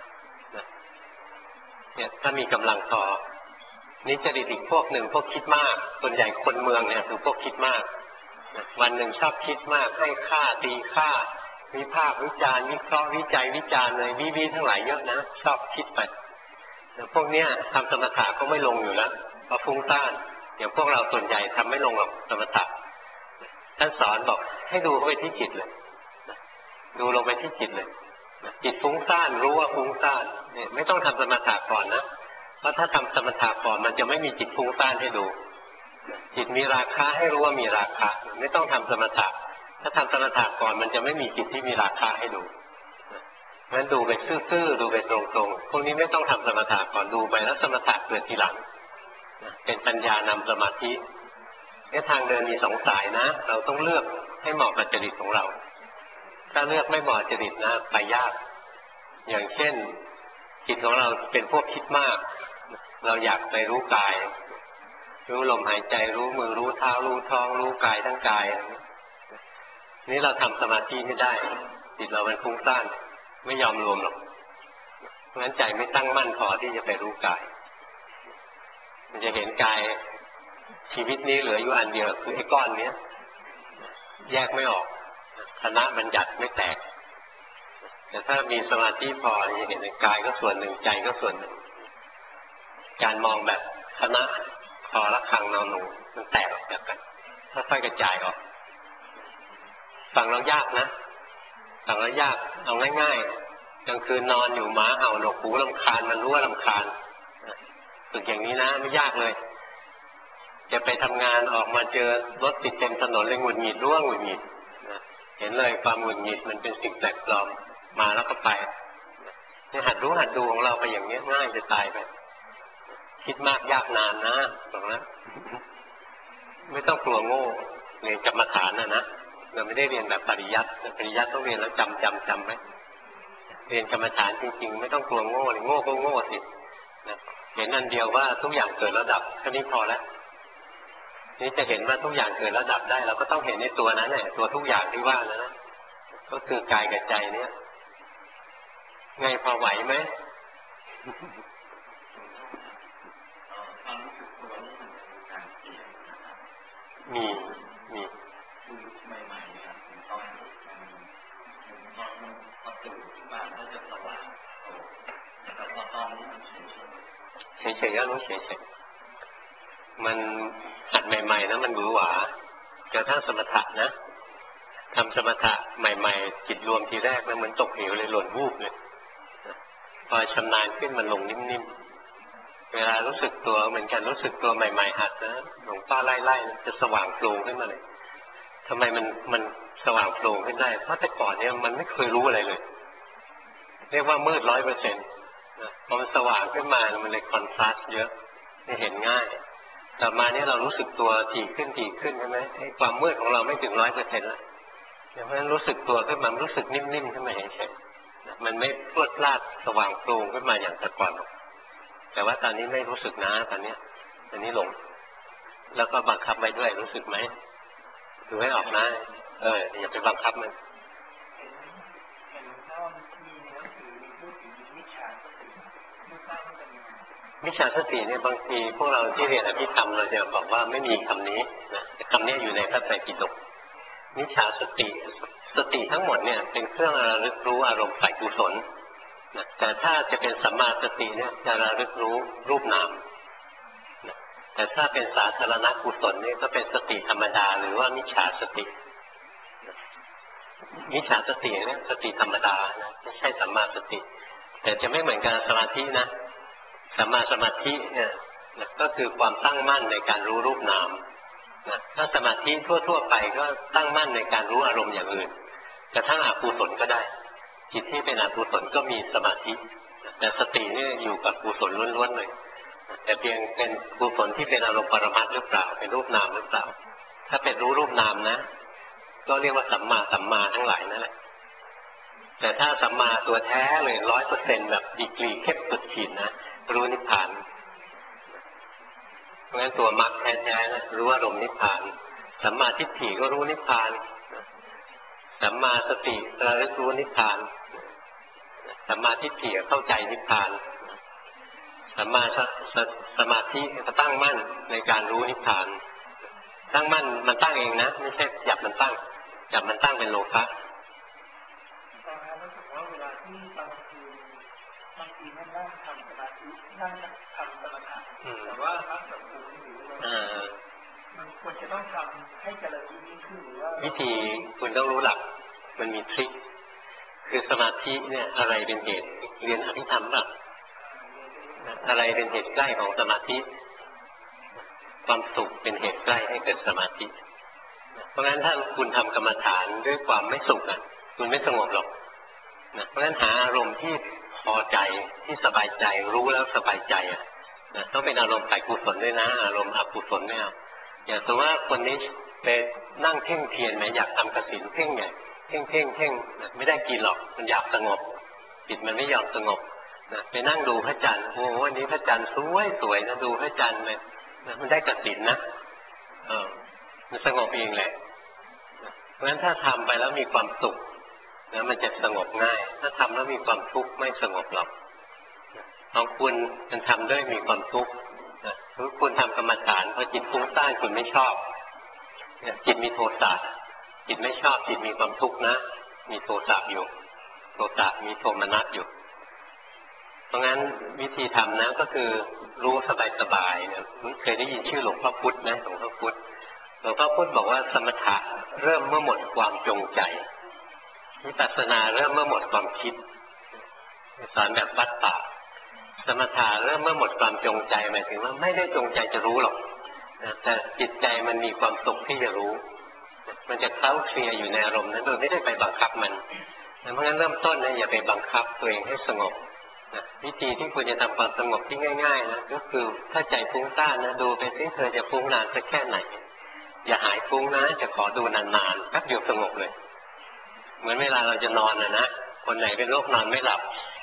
เนี่ยถ้ามีกำลังพอนี่จริตอีกพวกหนึ่งพวกคิดมากส่วนใหญ่คนเมืองเนี่ยคือพวกคิดมากวันหนึ่งชอบคิดมากให้ค่าตีค่าวิพากษ์วิจารณ์วิเคราะห์วิจัยวิจารณ์เลยวิวิทั้งหลายเยอะนะชอบคิดไปพวกเนี้ยทำสมถะก็ไม่ลงอยู่แล้วเพราะฟุ้งซ่านอย่างพวกเราส่วนใหญ่ทำไม่ลงหรอกสมถะท่านสอนบอกให้ดูเข้าไปที่จิตเลยดูลงไปที่จิตเลยจิตฟุ้งซ่านรู้ว่าฟุ้งซ่านเนี่ยไม่ต้องทำสมถะก่อนนะเพราะถ้าทำสมถะก่อนมันจะไม่มีจิตฟุ้งซ่านให้ดูจิตมีราคะให้รู้ว่ามีราคะไม่ต้องทำสมถะถ้าทำสมถะก่อนมันจะไม่มีจิตที่มีราคะให้ดูงั้นดูไปซื่อๆดูไปตรงๆพวกนี้ไม่ต้องทำสมถะก่อนดูไปแล้วสมถะเกิดทีหลังเป็นปัญญานำสมาธิเนี่ยทางเดินมีสองสายนะเราต้องเลือกให้เหมาะกับจริตของเราถ้าเลือกไม่เหมาะจริตนะไปยากอย่างเช่นจิตของเราเป็นพวกคิดมากเราอยากไปรู้กายรู้ลมหายใจรู้มือรู้เท้ารู้ท้องรู้กายทั้งกายนี่เราทำสมาธิไม่ได้จิตเรามันฟุ้งซ่านไม่ยอมรวมหรอกเพราะฉะนั้นใจไม่ตั้งมั่นพอที่จะไปรู้กายมันจะเห็นกายชีวิตนี้เหลืออยู่อันเดียวคือไอ้ก้อนนี้แยกไม่ออกคณะบัญญัติไม่แตกแต่ถ้ามีสมาธิพอจะเห็นกายก็ส่วนหนึ่งใจก็ส่วนหนึ่งการมองแบบคณะคอละคังนอนหนูมันแตกออกจากกันค่อยๆกระจายออกฟังเรายากนะฟังเรายากเอาง่ายๆกลางคืนนอนอยู่หมาเห่าหนวกหูรำคาญมันรู้ว่ารำคาญฝึกอย่างนี้นะไม่ยากเลยจะไปทำงานออกมาเจอรถติดเต็มถนนเลยหงุดหงิดร่วงหงุดหงิดเห็นเลยความหงุดหงิดมันเป็นสิ่งแปลกปลอมมาแล้วก็ไปนี่หัดรู้หัดดูของเราไปอย่างนี้ง่ายจะตายไปคิดมากยากนานนะบอกนะไม่ต้องกลัวโง่เรียนกรรมฐานนะนะเราไม่ได้เรียนแบบปริยัติปริยัติต้องเรียนแล้วจำจำจำไหมเรียนกรรมฐานจริงๆไม่ต้องกลัวโง่เลยโง่ก็โง่สินะเห็นอันเดียวว่าทุกอย่างเกิดแล้วดับแค่นี้พอแล้วนี่จะเห็นว่าทุกอย่างเกิดแล้วดับได้เราก็ต้องเห็นในตัวนั้นแหละตัวทุกอย่างที่ว่านั้นนะก็คือกายกับใจเนี่ยไงพอไหวไหมมีมีใหม่ๆครับตอนนี้มันพอตื่นขึ้นมาก็จะสว่างแต่พอตอนนี้มันเฉยๆเฉยๆก็รู้เฉยๆมันหัดใหม่ๆนะมันหวือหวากระทั่งสมถะนะทำสมถะใหม่ๆจิตรวมทีแรกนะเหมือนตกเหวเลยหล่นวูบเลยพอชำนาญขึ้นมันลงนิ่มๆเวลารู้สึกตัวเหมือนกันรู้สึกตัวใหม่ๆหัดนะหลวงป้าไล่ๆจะสว่างโปร่งขึ้นมาเลยทำไมมันมันสว่างโปร่งขึ้นได้เพราะแต่ก่อนเนี่ยมันไม่เคยรู้อะไรเลยเรียกว่ามืดร้อยเปอร์เซ็นต์พอมันสว่างขึ้นมามันเลยคอนทราสต์เยอะเห็นง่ายต่อมาเนี่ยเรารู้สึกตัวถี่ขึ้นถี่ขึ้นใช่ไหมไอ้ความมืดของเราไม่ถึงร้อยเปอร์เซ็นต์แล้วเพราะฉะนั้นรู้สึกตัวขึ้นมารู้สึกนิ่มๆขึ้นมาเฉยๆมันไม่พรวดพลาดสว่างโปร่งขึ้นมาอย่างแต่ก่อนหรอกแต่ว่าตอนนี้ไม่รู้สึกนะตอนนี้ตอนนี้หลงแล้วก็บังคับไว้ด้วยรู้สึกไหมดูให้ออกนะเอออย่าไปบังคับมันวิชาสติเนี่ยบางทีพวกเราที่เรียนอภิธรรมเราจะบอกว่าไม่มีคำนี้นะคำนี้อยู่ในพระไตรปิฎกวิชาสติสติทั้งหมดเนี่ยเป็นเครื่องระลึกรู้อารมณ์ฝ่ายกุศลนะแต่ถ้าจะเป็นสัมมาสติเนี่ยจะระลึกรู้รูปนามนะแต่ถ้าเป็นสาธารณกุศลนี่ก็เป็นสติธรรมดาหรือว่ามิจฉาสติมิจฉาสติเนี่ยสติธรรมดานะไม่ใช่สัมมาสติแต่จะไม่เหมือนกับสมาธินะสัมมาสมาธิเนี่ยก็คือความตั้งมั่นในการรู้รูปนามนะถ้าสมาธิทั่วๆไปก็ตั้งมั่นในการรู้อารมณ์อย่างอื่นกระทั่งอกุศลก็ได้จิตที่เป็นอกุศลก็มีสมาธิแต่สตินี่อยู่กับกุศลล้วนๆเลยแต่เพียงเป็นกุศลที่เป็นอารมณ์ปรมัตถ์หรือเปล่าเป็นรูปนามหรือเปล่าถ้าเป็นรู้รูปนามนะก็เรียกว่าสัมมาสัมมาทั้งหลายนั่นแหละแต่ถ้าสัมมาตัวแท้เลยร้อยเปอร์เซ็นต์แบบดีกรีเข้มสุดขีดนะรู้นิพพานเพราะฉะนั้นตัวมรรคแท้ๆนะรู้อารมณ์นิพพานสัมมาทิฏฐิก็รู้นิพพานสัมมาสติระลึกรู้นิพพานสัมมาทิฏฐิเข้าใจนิพพานสัมมาสมาธิก็ตั้งมั่นในการรู้นิพพานตั้งมั่นมันตั้งเองนะไม่ใช่จับมันตั้งจับมันตั้งเป็นโลภะตอนนั้นรู้สึกว่าเวลาที่บางทีบางทีไม่นั่งทำสมาธินั่งทำสมถะแต่ว่านั่งแบบฟุ้งอยู่มันควรจะต้องทำให้เจริญยิ่งขึ้นหรือว่าวิธีคุณต้องรู้หลักมันมีทริคคือสมาธิเนี่ยอะไรเป็นเหตุเรียนอภิธรรมป่ะอะไรเป็นเหตุใกล้ของสมาธิความสุขเป็นเหตุใกล้ให้เกิดสมาธิเพราะงั้นถ้าคุณทำกรรมฐานด้วยความไม่สุขอ่ะคุณไม่สงบหรอกนะเพราะงั้นหาอารมณ์ที่พอใจที่สบายใจรู้แล้วสบายใจอ่ะนะต้องเป็นอารมณ์ฝ่ายกุศลด้วยนะอารมณ์อกุศลไม่เอาอย่างสมมติว่าคนนี้ไปนั่งเพ่งเทียนไหมอยากทำกสิณเพ่งไงเพ่งเพ่งเพ่งไม่ได้กินหรอกมันอยากสงบจิตมันไม่ยอมสงบนะไปนั่งดูพระจันทร์โอ้วันนี้พระจันทร์สวยสวยนะดูพระจันทร์เลยนะมันได้กสิณนะเออมันสงบเองแหละเพราะฉะนั้นถ้าทำไปแล้วมีความสุขนะมันจะสงบง่ายถ้าทำแล้วมีความทุกข์ไม่สงบหรอกของคุณมันทำด้วยมีความทุกข์นะถ้าคุณทำกรรมฐานพอจิตฟุ้งซ่านคุณไม่ชอบจิตมีโทสะจิตไม่ชอบจิตมีความทุกข์นะมีโทสะอยู่โทสะมีโทมนัสอยู่เพราะงั้นวิธีทำนะก็คือรู้สบายๆเนี่ยเคยได้ยินชื่อหลวงพ่อพุธไหมหลวงพ่อพุธหลวงพ่อพุธบอกว่าสมถะเริ่มเมื่อหมดความจงใจวิปัสสนาเริ่มเมื่อหมดความคิดสอนแบบวัดป่าสมถะเริ่มเมื่อหมดความจงใจหมายถึงว่าไม่ได้จงใจจะรู้หรอกแต่จิตใจมันมีความสุขที่จะรู้มันจะเคล้าเคลียอยู่ในอารมณ์นั้นโดยไม่ได้ไปบังคับมันเพราะงั้นเริ่มต้นนะอย่าไปบังคับตัวเองให้สงบวิธีที่คุณจะทำความสงบที่ง่ายๆนะก็คือถ้าใจฟุ้งซ่านนะดูไปซิเธอจะฟุ้งนานสักแค่ไหนอย่าหายฟุ้งนะจะขอดูนานๆแป๊บเดียวสงบเลยเหมือนเวลาเราจะนอนนะนะคนไหนเป็นโรคนอนไม่หลับ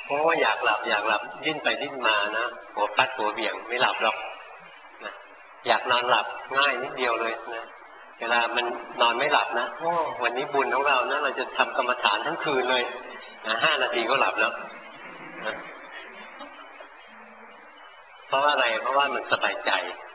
เพราะว่าอยากหลับอยากหลับดิ้นไปดิ้นมานะหัวปัดหัวเบี่ยงไม่หลับหรอกนะอยากนอนหลับง่ายนิดเดียวเลยนะเวลามันนอนไม่หลับนะโอ้วันนี้บุญของเรานะเราจะทำกรรมฐานทั้งคืนเลยนะห้านาทีก็หลับแล้วนะเพราะว่าอะไรเพราะว่ามันสบายใจ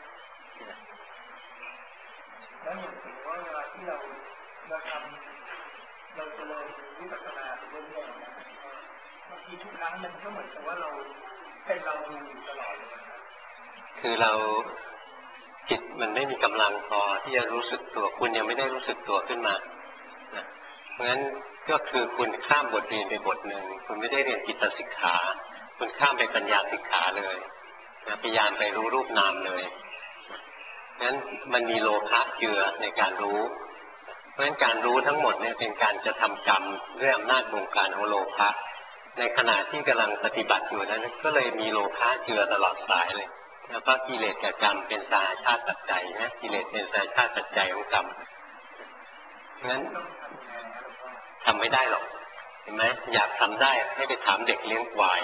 แล้วอย่างถึงว่าเวลาที่เราเราทำเราเจริญวิปัสสนาเรื่อยๆนะบางทีทุกครั้งมันก็เหมือนกับว่าเราเป็นเราดูอยู่ตลอดเลยคือเราจิตมันไม่มีกำลังพอที่จะรู้สึกตัวคุณยังไม่ได้รู้สึกตัวขึ้นมานะเพราะฉะนั้นก็คือคุณข้ามบทเรียนไปบทหนึ่งคุณไม่ได้เรียนจิตสิกขาคุณข้ามไปปัญญาสิกขาเลยนะพยายามไปรู้รูปนามเลยงั้นมันมีโลภะเจือในการรู้เพราะฉะนั้นการรู้ทั้งหมดเนี่ยเป็นการจะทำกรรมด้วยอำนาจบงการของโลภะในขณะที่กำลังปฏิบัติอยู่นั้นก็เลยมีโลภะเจือตลอดสายเลยแล้วก็กิเลสกับกรรมเป็นสาชาติปัจจัยนะกิเลสเป็นสาชาติปัจจัยของกรรมงั้นทำไม่ได้หรอกเห็นไหมอยากทำได้ให้ไปถามเด็กเลี้ยงควาย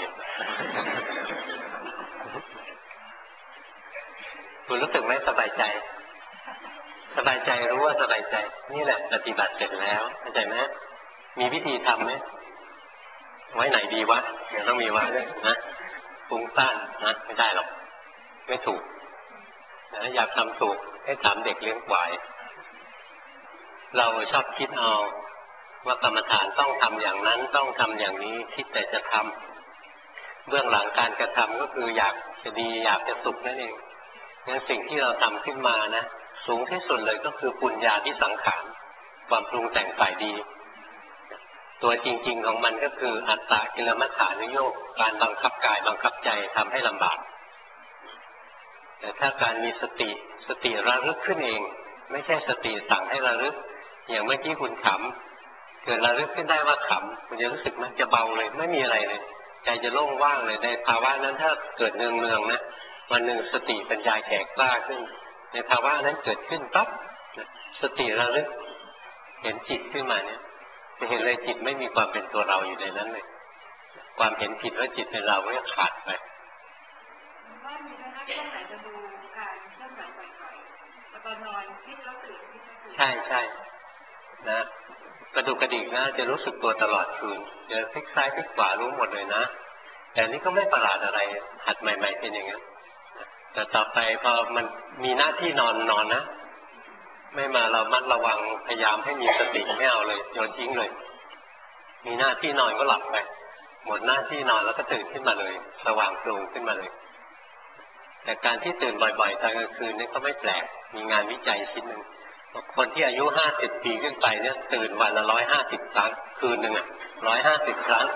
คุณรู้สึกไหมสบายใจสบายใจรู้ว่าสบายใจนี่แหละปฏิบัติเสร็จแล้วเข้าใจไหมมีวิธีทำไหมไว้ไหนดีวะเดี๋ยวต้องมีไว้ด้วยนะฟุ้งซ่านนะไม่ได้หรอกไม่ถูกนะอยากทำถูกให้ถามเด็กเลี้ยงควายเราชอบคิดเอาว่ากรรมฐานต้องทำอย่างนั้นต้องทำอย่างนี้คิดแต่จะทำเบื้องหลังการกระทำก็คืออยากจะดีอยากจะสุขนั่นเองงั้นสิ่งที่เราทำขึ้นมานะสูงที่สุดเลยก็คือปุญญาที่สังขารความปรุงแต่งฝ่ายดีตัวจริงๆของมันก็คืออัตตกิลมัฏฐานุโยคการบังคับกายบังคับใจทำให้ลำบากแต่ถ้าการมีสติสติระลึกขึ้นเองไม่ใช่สติสั่งให้ระลึกอย่างเมื่อกี้คุณขำเกิดระลึกขึ้นได้ว่าขำคุณจะรู้สึกมันจะเบาเลยไม่มีอะไรเลยใจจะโล่งว่างเลยในภาวะนั้นถ้าเกิดเนืองๆนะวันหนึ่งสติปัญญาแก่กล้าขึ้นในภาวะนั้นเกิดขึ้นปั๊บสติระลึกเห็นจิตขึ้นมาเนี่ยจะเห็นเลยจิตไม่มีความเป็นตัวเราอยู่ในนั้นเลยความเห็นผิดว่าจิตเป็นเราก็ขาดไปว่ามีนะคะช่วงไหนจะดูการเคลื่อนไหวบ่อยๆแต่ตอนนอนคิดแล้วตื่นคิดแล้วตื่นใช่ใช่นะกระดูกกระดิกนะจะรู้สึกตัวตลอดคืนจะพลิกซ้ายพลิกขวารู้หมดเลยนะแต่นี่ก็ไม่ประหลาดอะไรหัดใหม่ๆเป็นอย่างนั้นแต่ต่อไปพอมันมีหน้าที่นอนนอนนะไม่มาเรามัดระวังพยายามให้มีสติไม่เอาเลยโยนทิ้งเลยมีหน้าที่นอนก็หลับไปหมดหน้าที่นอนแล้วก็ตื่นขึ้นมาเลยสว่างโปร่งขึ้นมาเลยแต่การที่ตื่นบ่อยๆตอนกลางคืนนี่ก็ไม่แปลกมีงานวิจัยชิ้นหนึ่งคนที่อายุห้าสิบปีขึ้นไปเนี่ยตื่นวันละร้อยห้าสิบครั้งคืนหนึ่งอ่ะร้อยห้าสิบครั้ง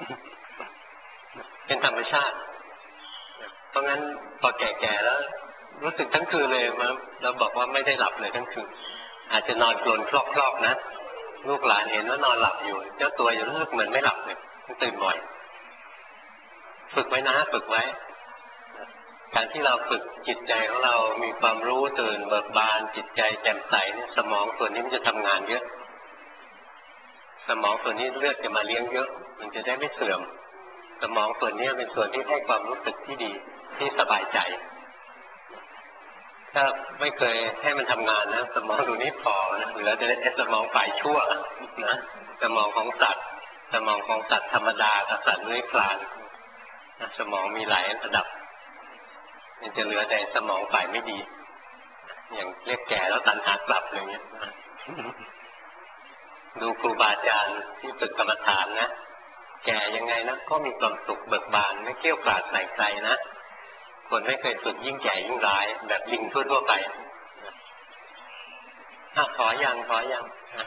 เป็นธรรมชาติเพราะงั้นพอแก่ๆแล้วรู้สึกทั้งคืนเลยมาเราบอกว่าไม่ได้หลับเลยทั้งคืนอาจจะนอนกลนคลอกๆนะลูกหลานเห็นว่านอนหลับอยู่เจ้าตัวยังรู้สึกเหมือนไม่หลับเลยตื่นบ่อยฝึกไว้นะฝึกไว้การที่เราฝึกจิตใจของเรามีความรู้ตื่นเบิกบานจิตใจแจ่มใสเนี่ยสมองส่วนนี้มันจะทำงานเยอะสมองส่วนนี้เลือดจะมาเลี้ยงเยอะมันจะได้ไม่เสื่อมสมองส่วนนี้เป็นส่วนที่ให้ความรู้สึกที่ดีที่สบายใจถ้าไม่เคยให้มันทำงานนะสมองตัวนี้พอนะเหลือแต่สมองฝ่ายชั่วนะสมองของสัตว์สมองของสัตว์ธรรมดากับสัตว์เลื้อยคลานสมองมีหลายระดับมันจะเหลือแต่สมองฝ่ายไม่ดีอย่างเรียกแก่แล้วตัณหากลับอะไรเงี้ยดูครูบาอาจารย์ที่ฝึกกรรมฐานนะแก่ยังไงนะก็มีความสุขเบิกบานไม่เกลี้ยวกล่อมใส่ใจนะคนไม่เคยฝึกยิ่งแก่ยิ่งร้ายแบบลิงทั่วๆไปอ่ะขอยังขอยัง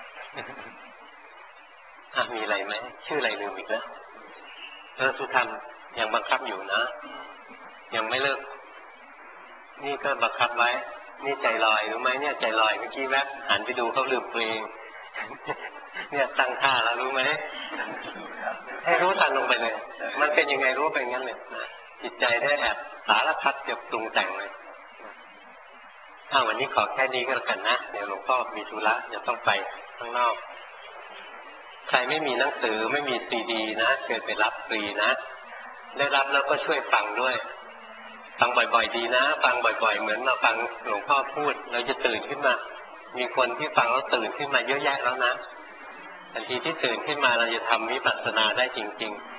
อ่ะมีอะไรไหมชื่ออะไรลืมอีกแล้วเออสุธรรมยังบังคับอยู่นะยังไม่เลิกนี่ก็บังคับไว้นี่ใจลอยรู้ไหมเนี่ยใจลอยเมื่อกี้แวบหันไปดูเขาลืมตัวเองเนี่ยตั้งท่าแล้วรู้ไหมให้รู้ทันลงไปเลยมันเป็นยังไงรู้เป็นงั้นเลยจิตใจได้แอบสารพัดจะปรุงแต่งเลยถ้าวันนี้ขอแค่นี้ก็แล้วกันนะเดี๋ยวหลวงพ่อมีธุระจะต้องไปข้างนอกใครไม่มีหนังสือไม่มีซีดีนะเชิญไปรับฟรีนะได้รับแล้วก็ช่วยฟังด้วยฟังบ่อยๆดีนะฟังบ่อยๆเหมือนมาฟังหลวงพ่อพูดเราจะตื่นขึ้นมามีคนที่ฟังแล้วตื่นขึ้นมาเยอะแยะแล้วนะทันทีที่ตื่นขึ้นมาเราจะทำวิปัสสนาได้จริงๆ